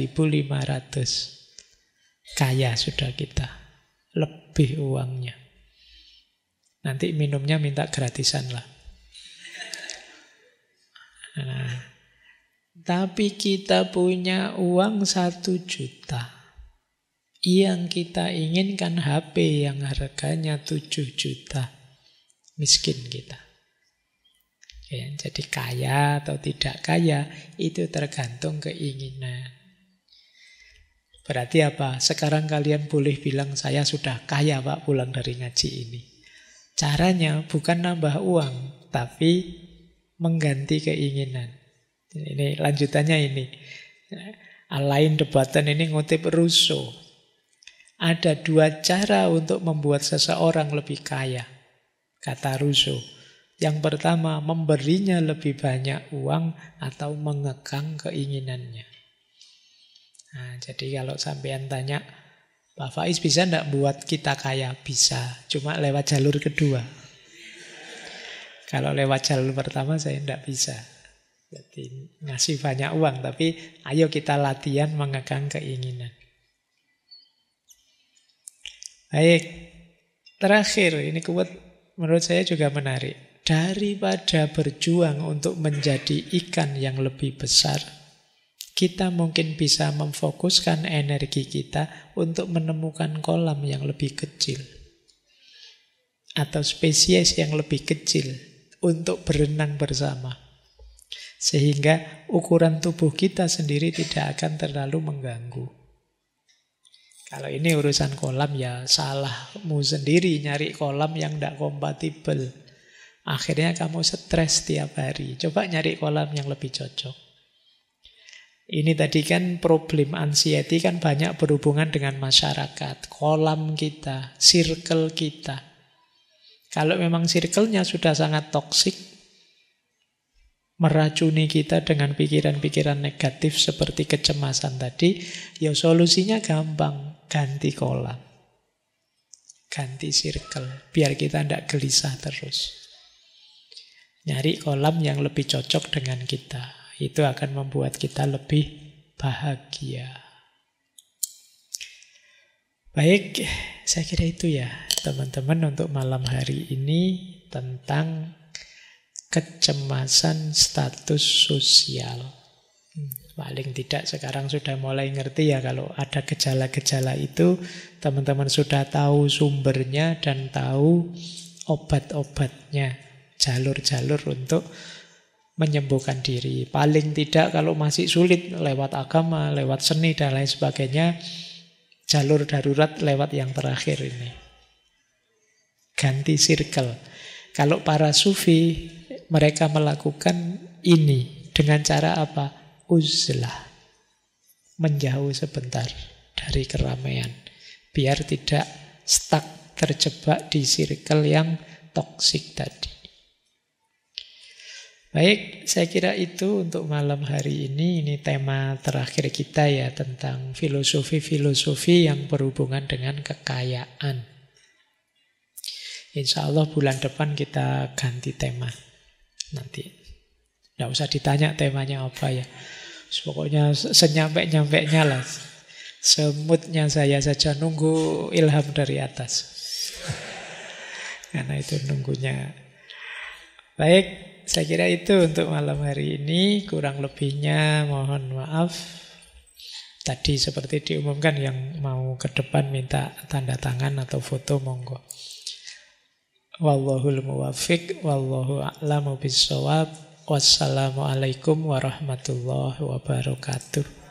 3.500. Kaya sudah kita, lebih uangnya. Nanti minumnya minta gratisan lah. Nah, Tapi kita punya uang 1 juta. Yang kita inginkan HP yang harganya 7 juta. Miskin kita. Ya, jadi kaya atau tidak kaya itu tergantung keinginan. Berarti apa? Sekarang kalian boleh bilang saya sudah kaya Pak pulang dari ngaji ini. Caranya bukan nambah uang, tapi mengganti keinginan. Ini lanjutannya ini. Alain Debatan ini ngutip Rousseau. Ada 2 cara untuk membuat seseorang lebih kaya, kata Rousseau. Yang pertama, memberinya lebih banyak uang atau mengekang keinginannya. Nah, jadi kalau sampean tanya, Pak Faiz bisa enggak buat kita kaya? Bisa, cuma lewat jalur kedua. Kalau lewat jalur pertama saya enggak bisa. Jadi ngasih banyak uang, tapi ayo kita latihan mengekang keinginan. Baik, terakhir ini quote menurut saya juga menarik. Daripada berjuang untuk menjadi ikan yang lebih besar, kita mungkin bisa memfokuskan energi kita untuk menemukan kolam yang lebih kecil. Atau spesies yang lebih kecil untuk berenang bersama. Sehingga ukuran tubuh kita sendiri tidak akan terlalu mengganggu. Kalau ini urusan kolam ya salahmu sendiri nyari kolam yang tidak kompatibel. Akhirnya kamu stres tiap hari. Coba nyari kolam yang lebih cocok. Ini tadi kan problem anxiety kan banyak berhubungan dengan masyarakat. Kolam kita, circle kita. Kalau memang circle-nya sudah sangat toksik, meracuni kita dengan pikiran-pikiran negatif seperti kecemasan tadi, ya solusinya gampang. Ganti kolam. Ganti circle. Biar kita tidak gelisah terus. Nyari kolam yang lebih cocok dengan kita. Itu akan membuat kita lebih bahagia. Baik, saya kira itu ya teman-teman untuk malam hari ini tentang kecemasan status sosial. Paling tidak sekarang sudah mulai ngerti ya kalau ada gejala-gejala itu, teman-teman sudah tahu sumbernya dan tahu obat-obatnya. Jalur-jalur untuk menyembuhkan diri. Paling tidak kalau masih sulit lewat agama, lewat seni dan lain sebagainya, jalur darurat lewat yang terakhir ini. Ganti circle. Kalau para sufi, mereka melakukan ini dengan cara apa? Uzlah. Menjauh sebentar dari keramaian. Biar tidak stuck, terjebak di circle yang toksik tadi. Baik, saya kira itu untuk malam hari ini. Ini tema terakhir kita ya, tentang filosofi-filosofi yang berhubungan dengan kekayaan. Insya Allah bulan depan kita ganti tema. Nanti nggak usah ditanya temanya apa ya. Pokoknya senyampe-nyampeknya lah. Semutnya saya saja nunggu ilham dari atas. Karena itu nunggunya. Baik. Saya kira itu untuk malam hari ini. Kurang lebihnya mohon maaf. Tadi seperti diumumkan yang mau ke depan minta tanda tangan atau foto monggo. Wallahul muwaffiq, wallahu a'lamu bissawab. Wassalamualaikum warahmatullahi wabarakatuh.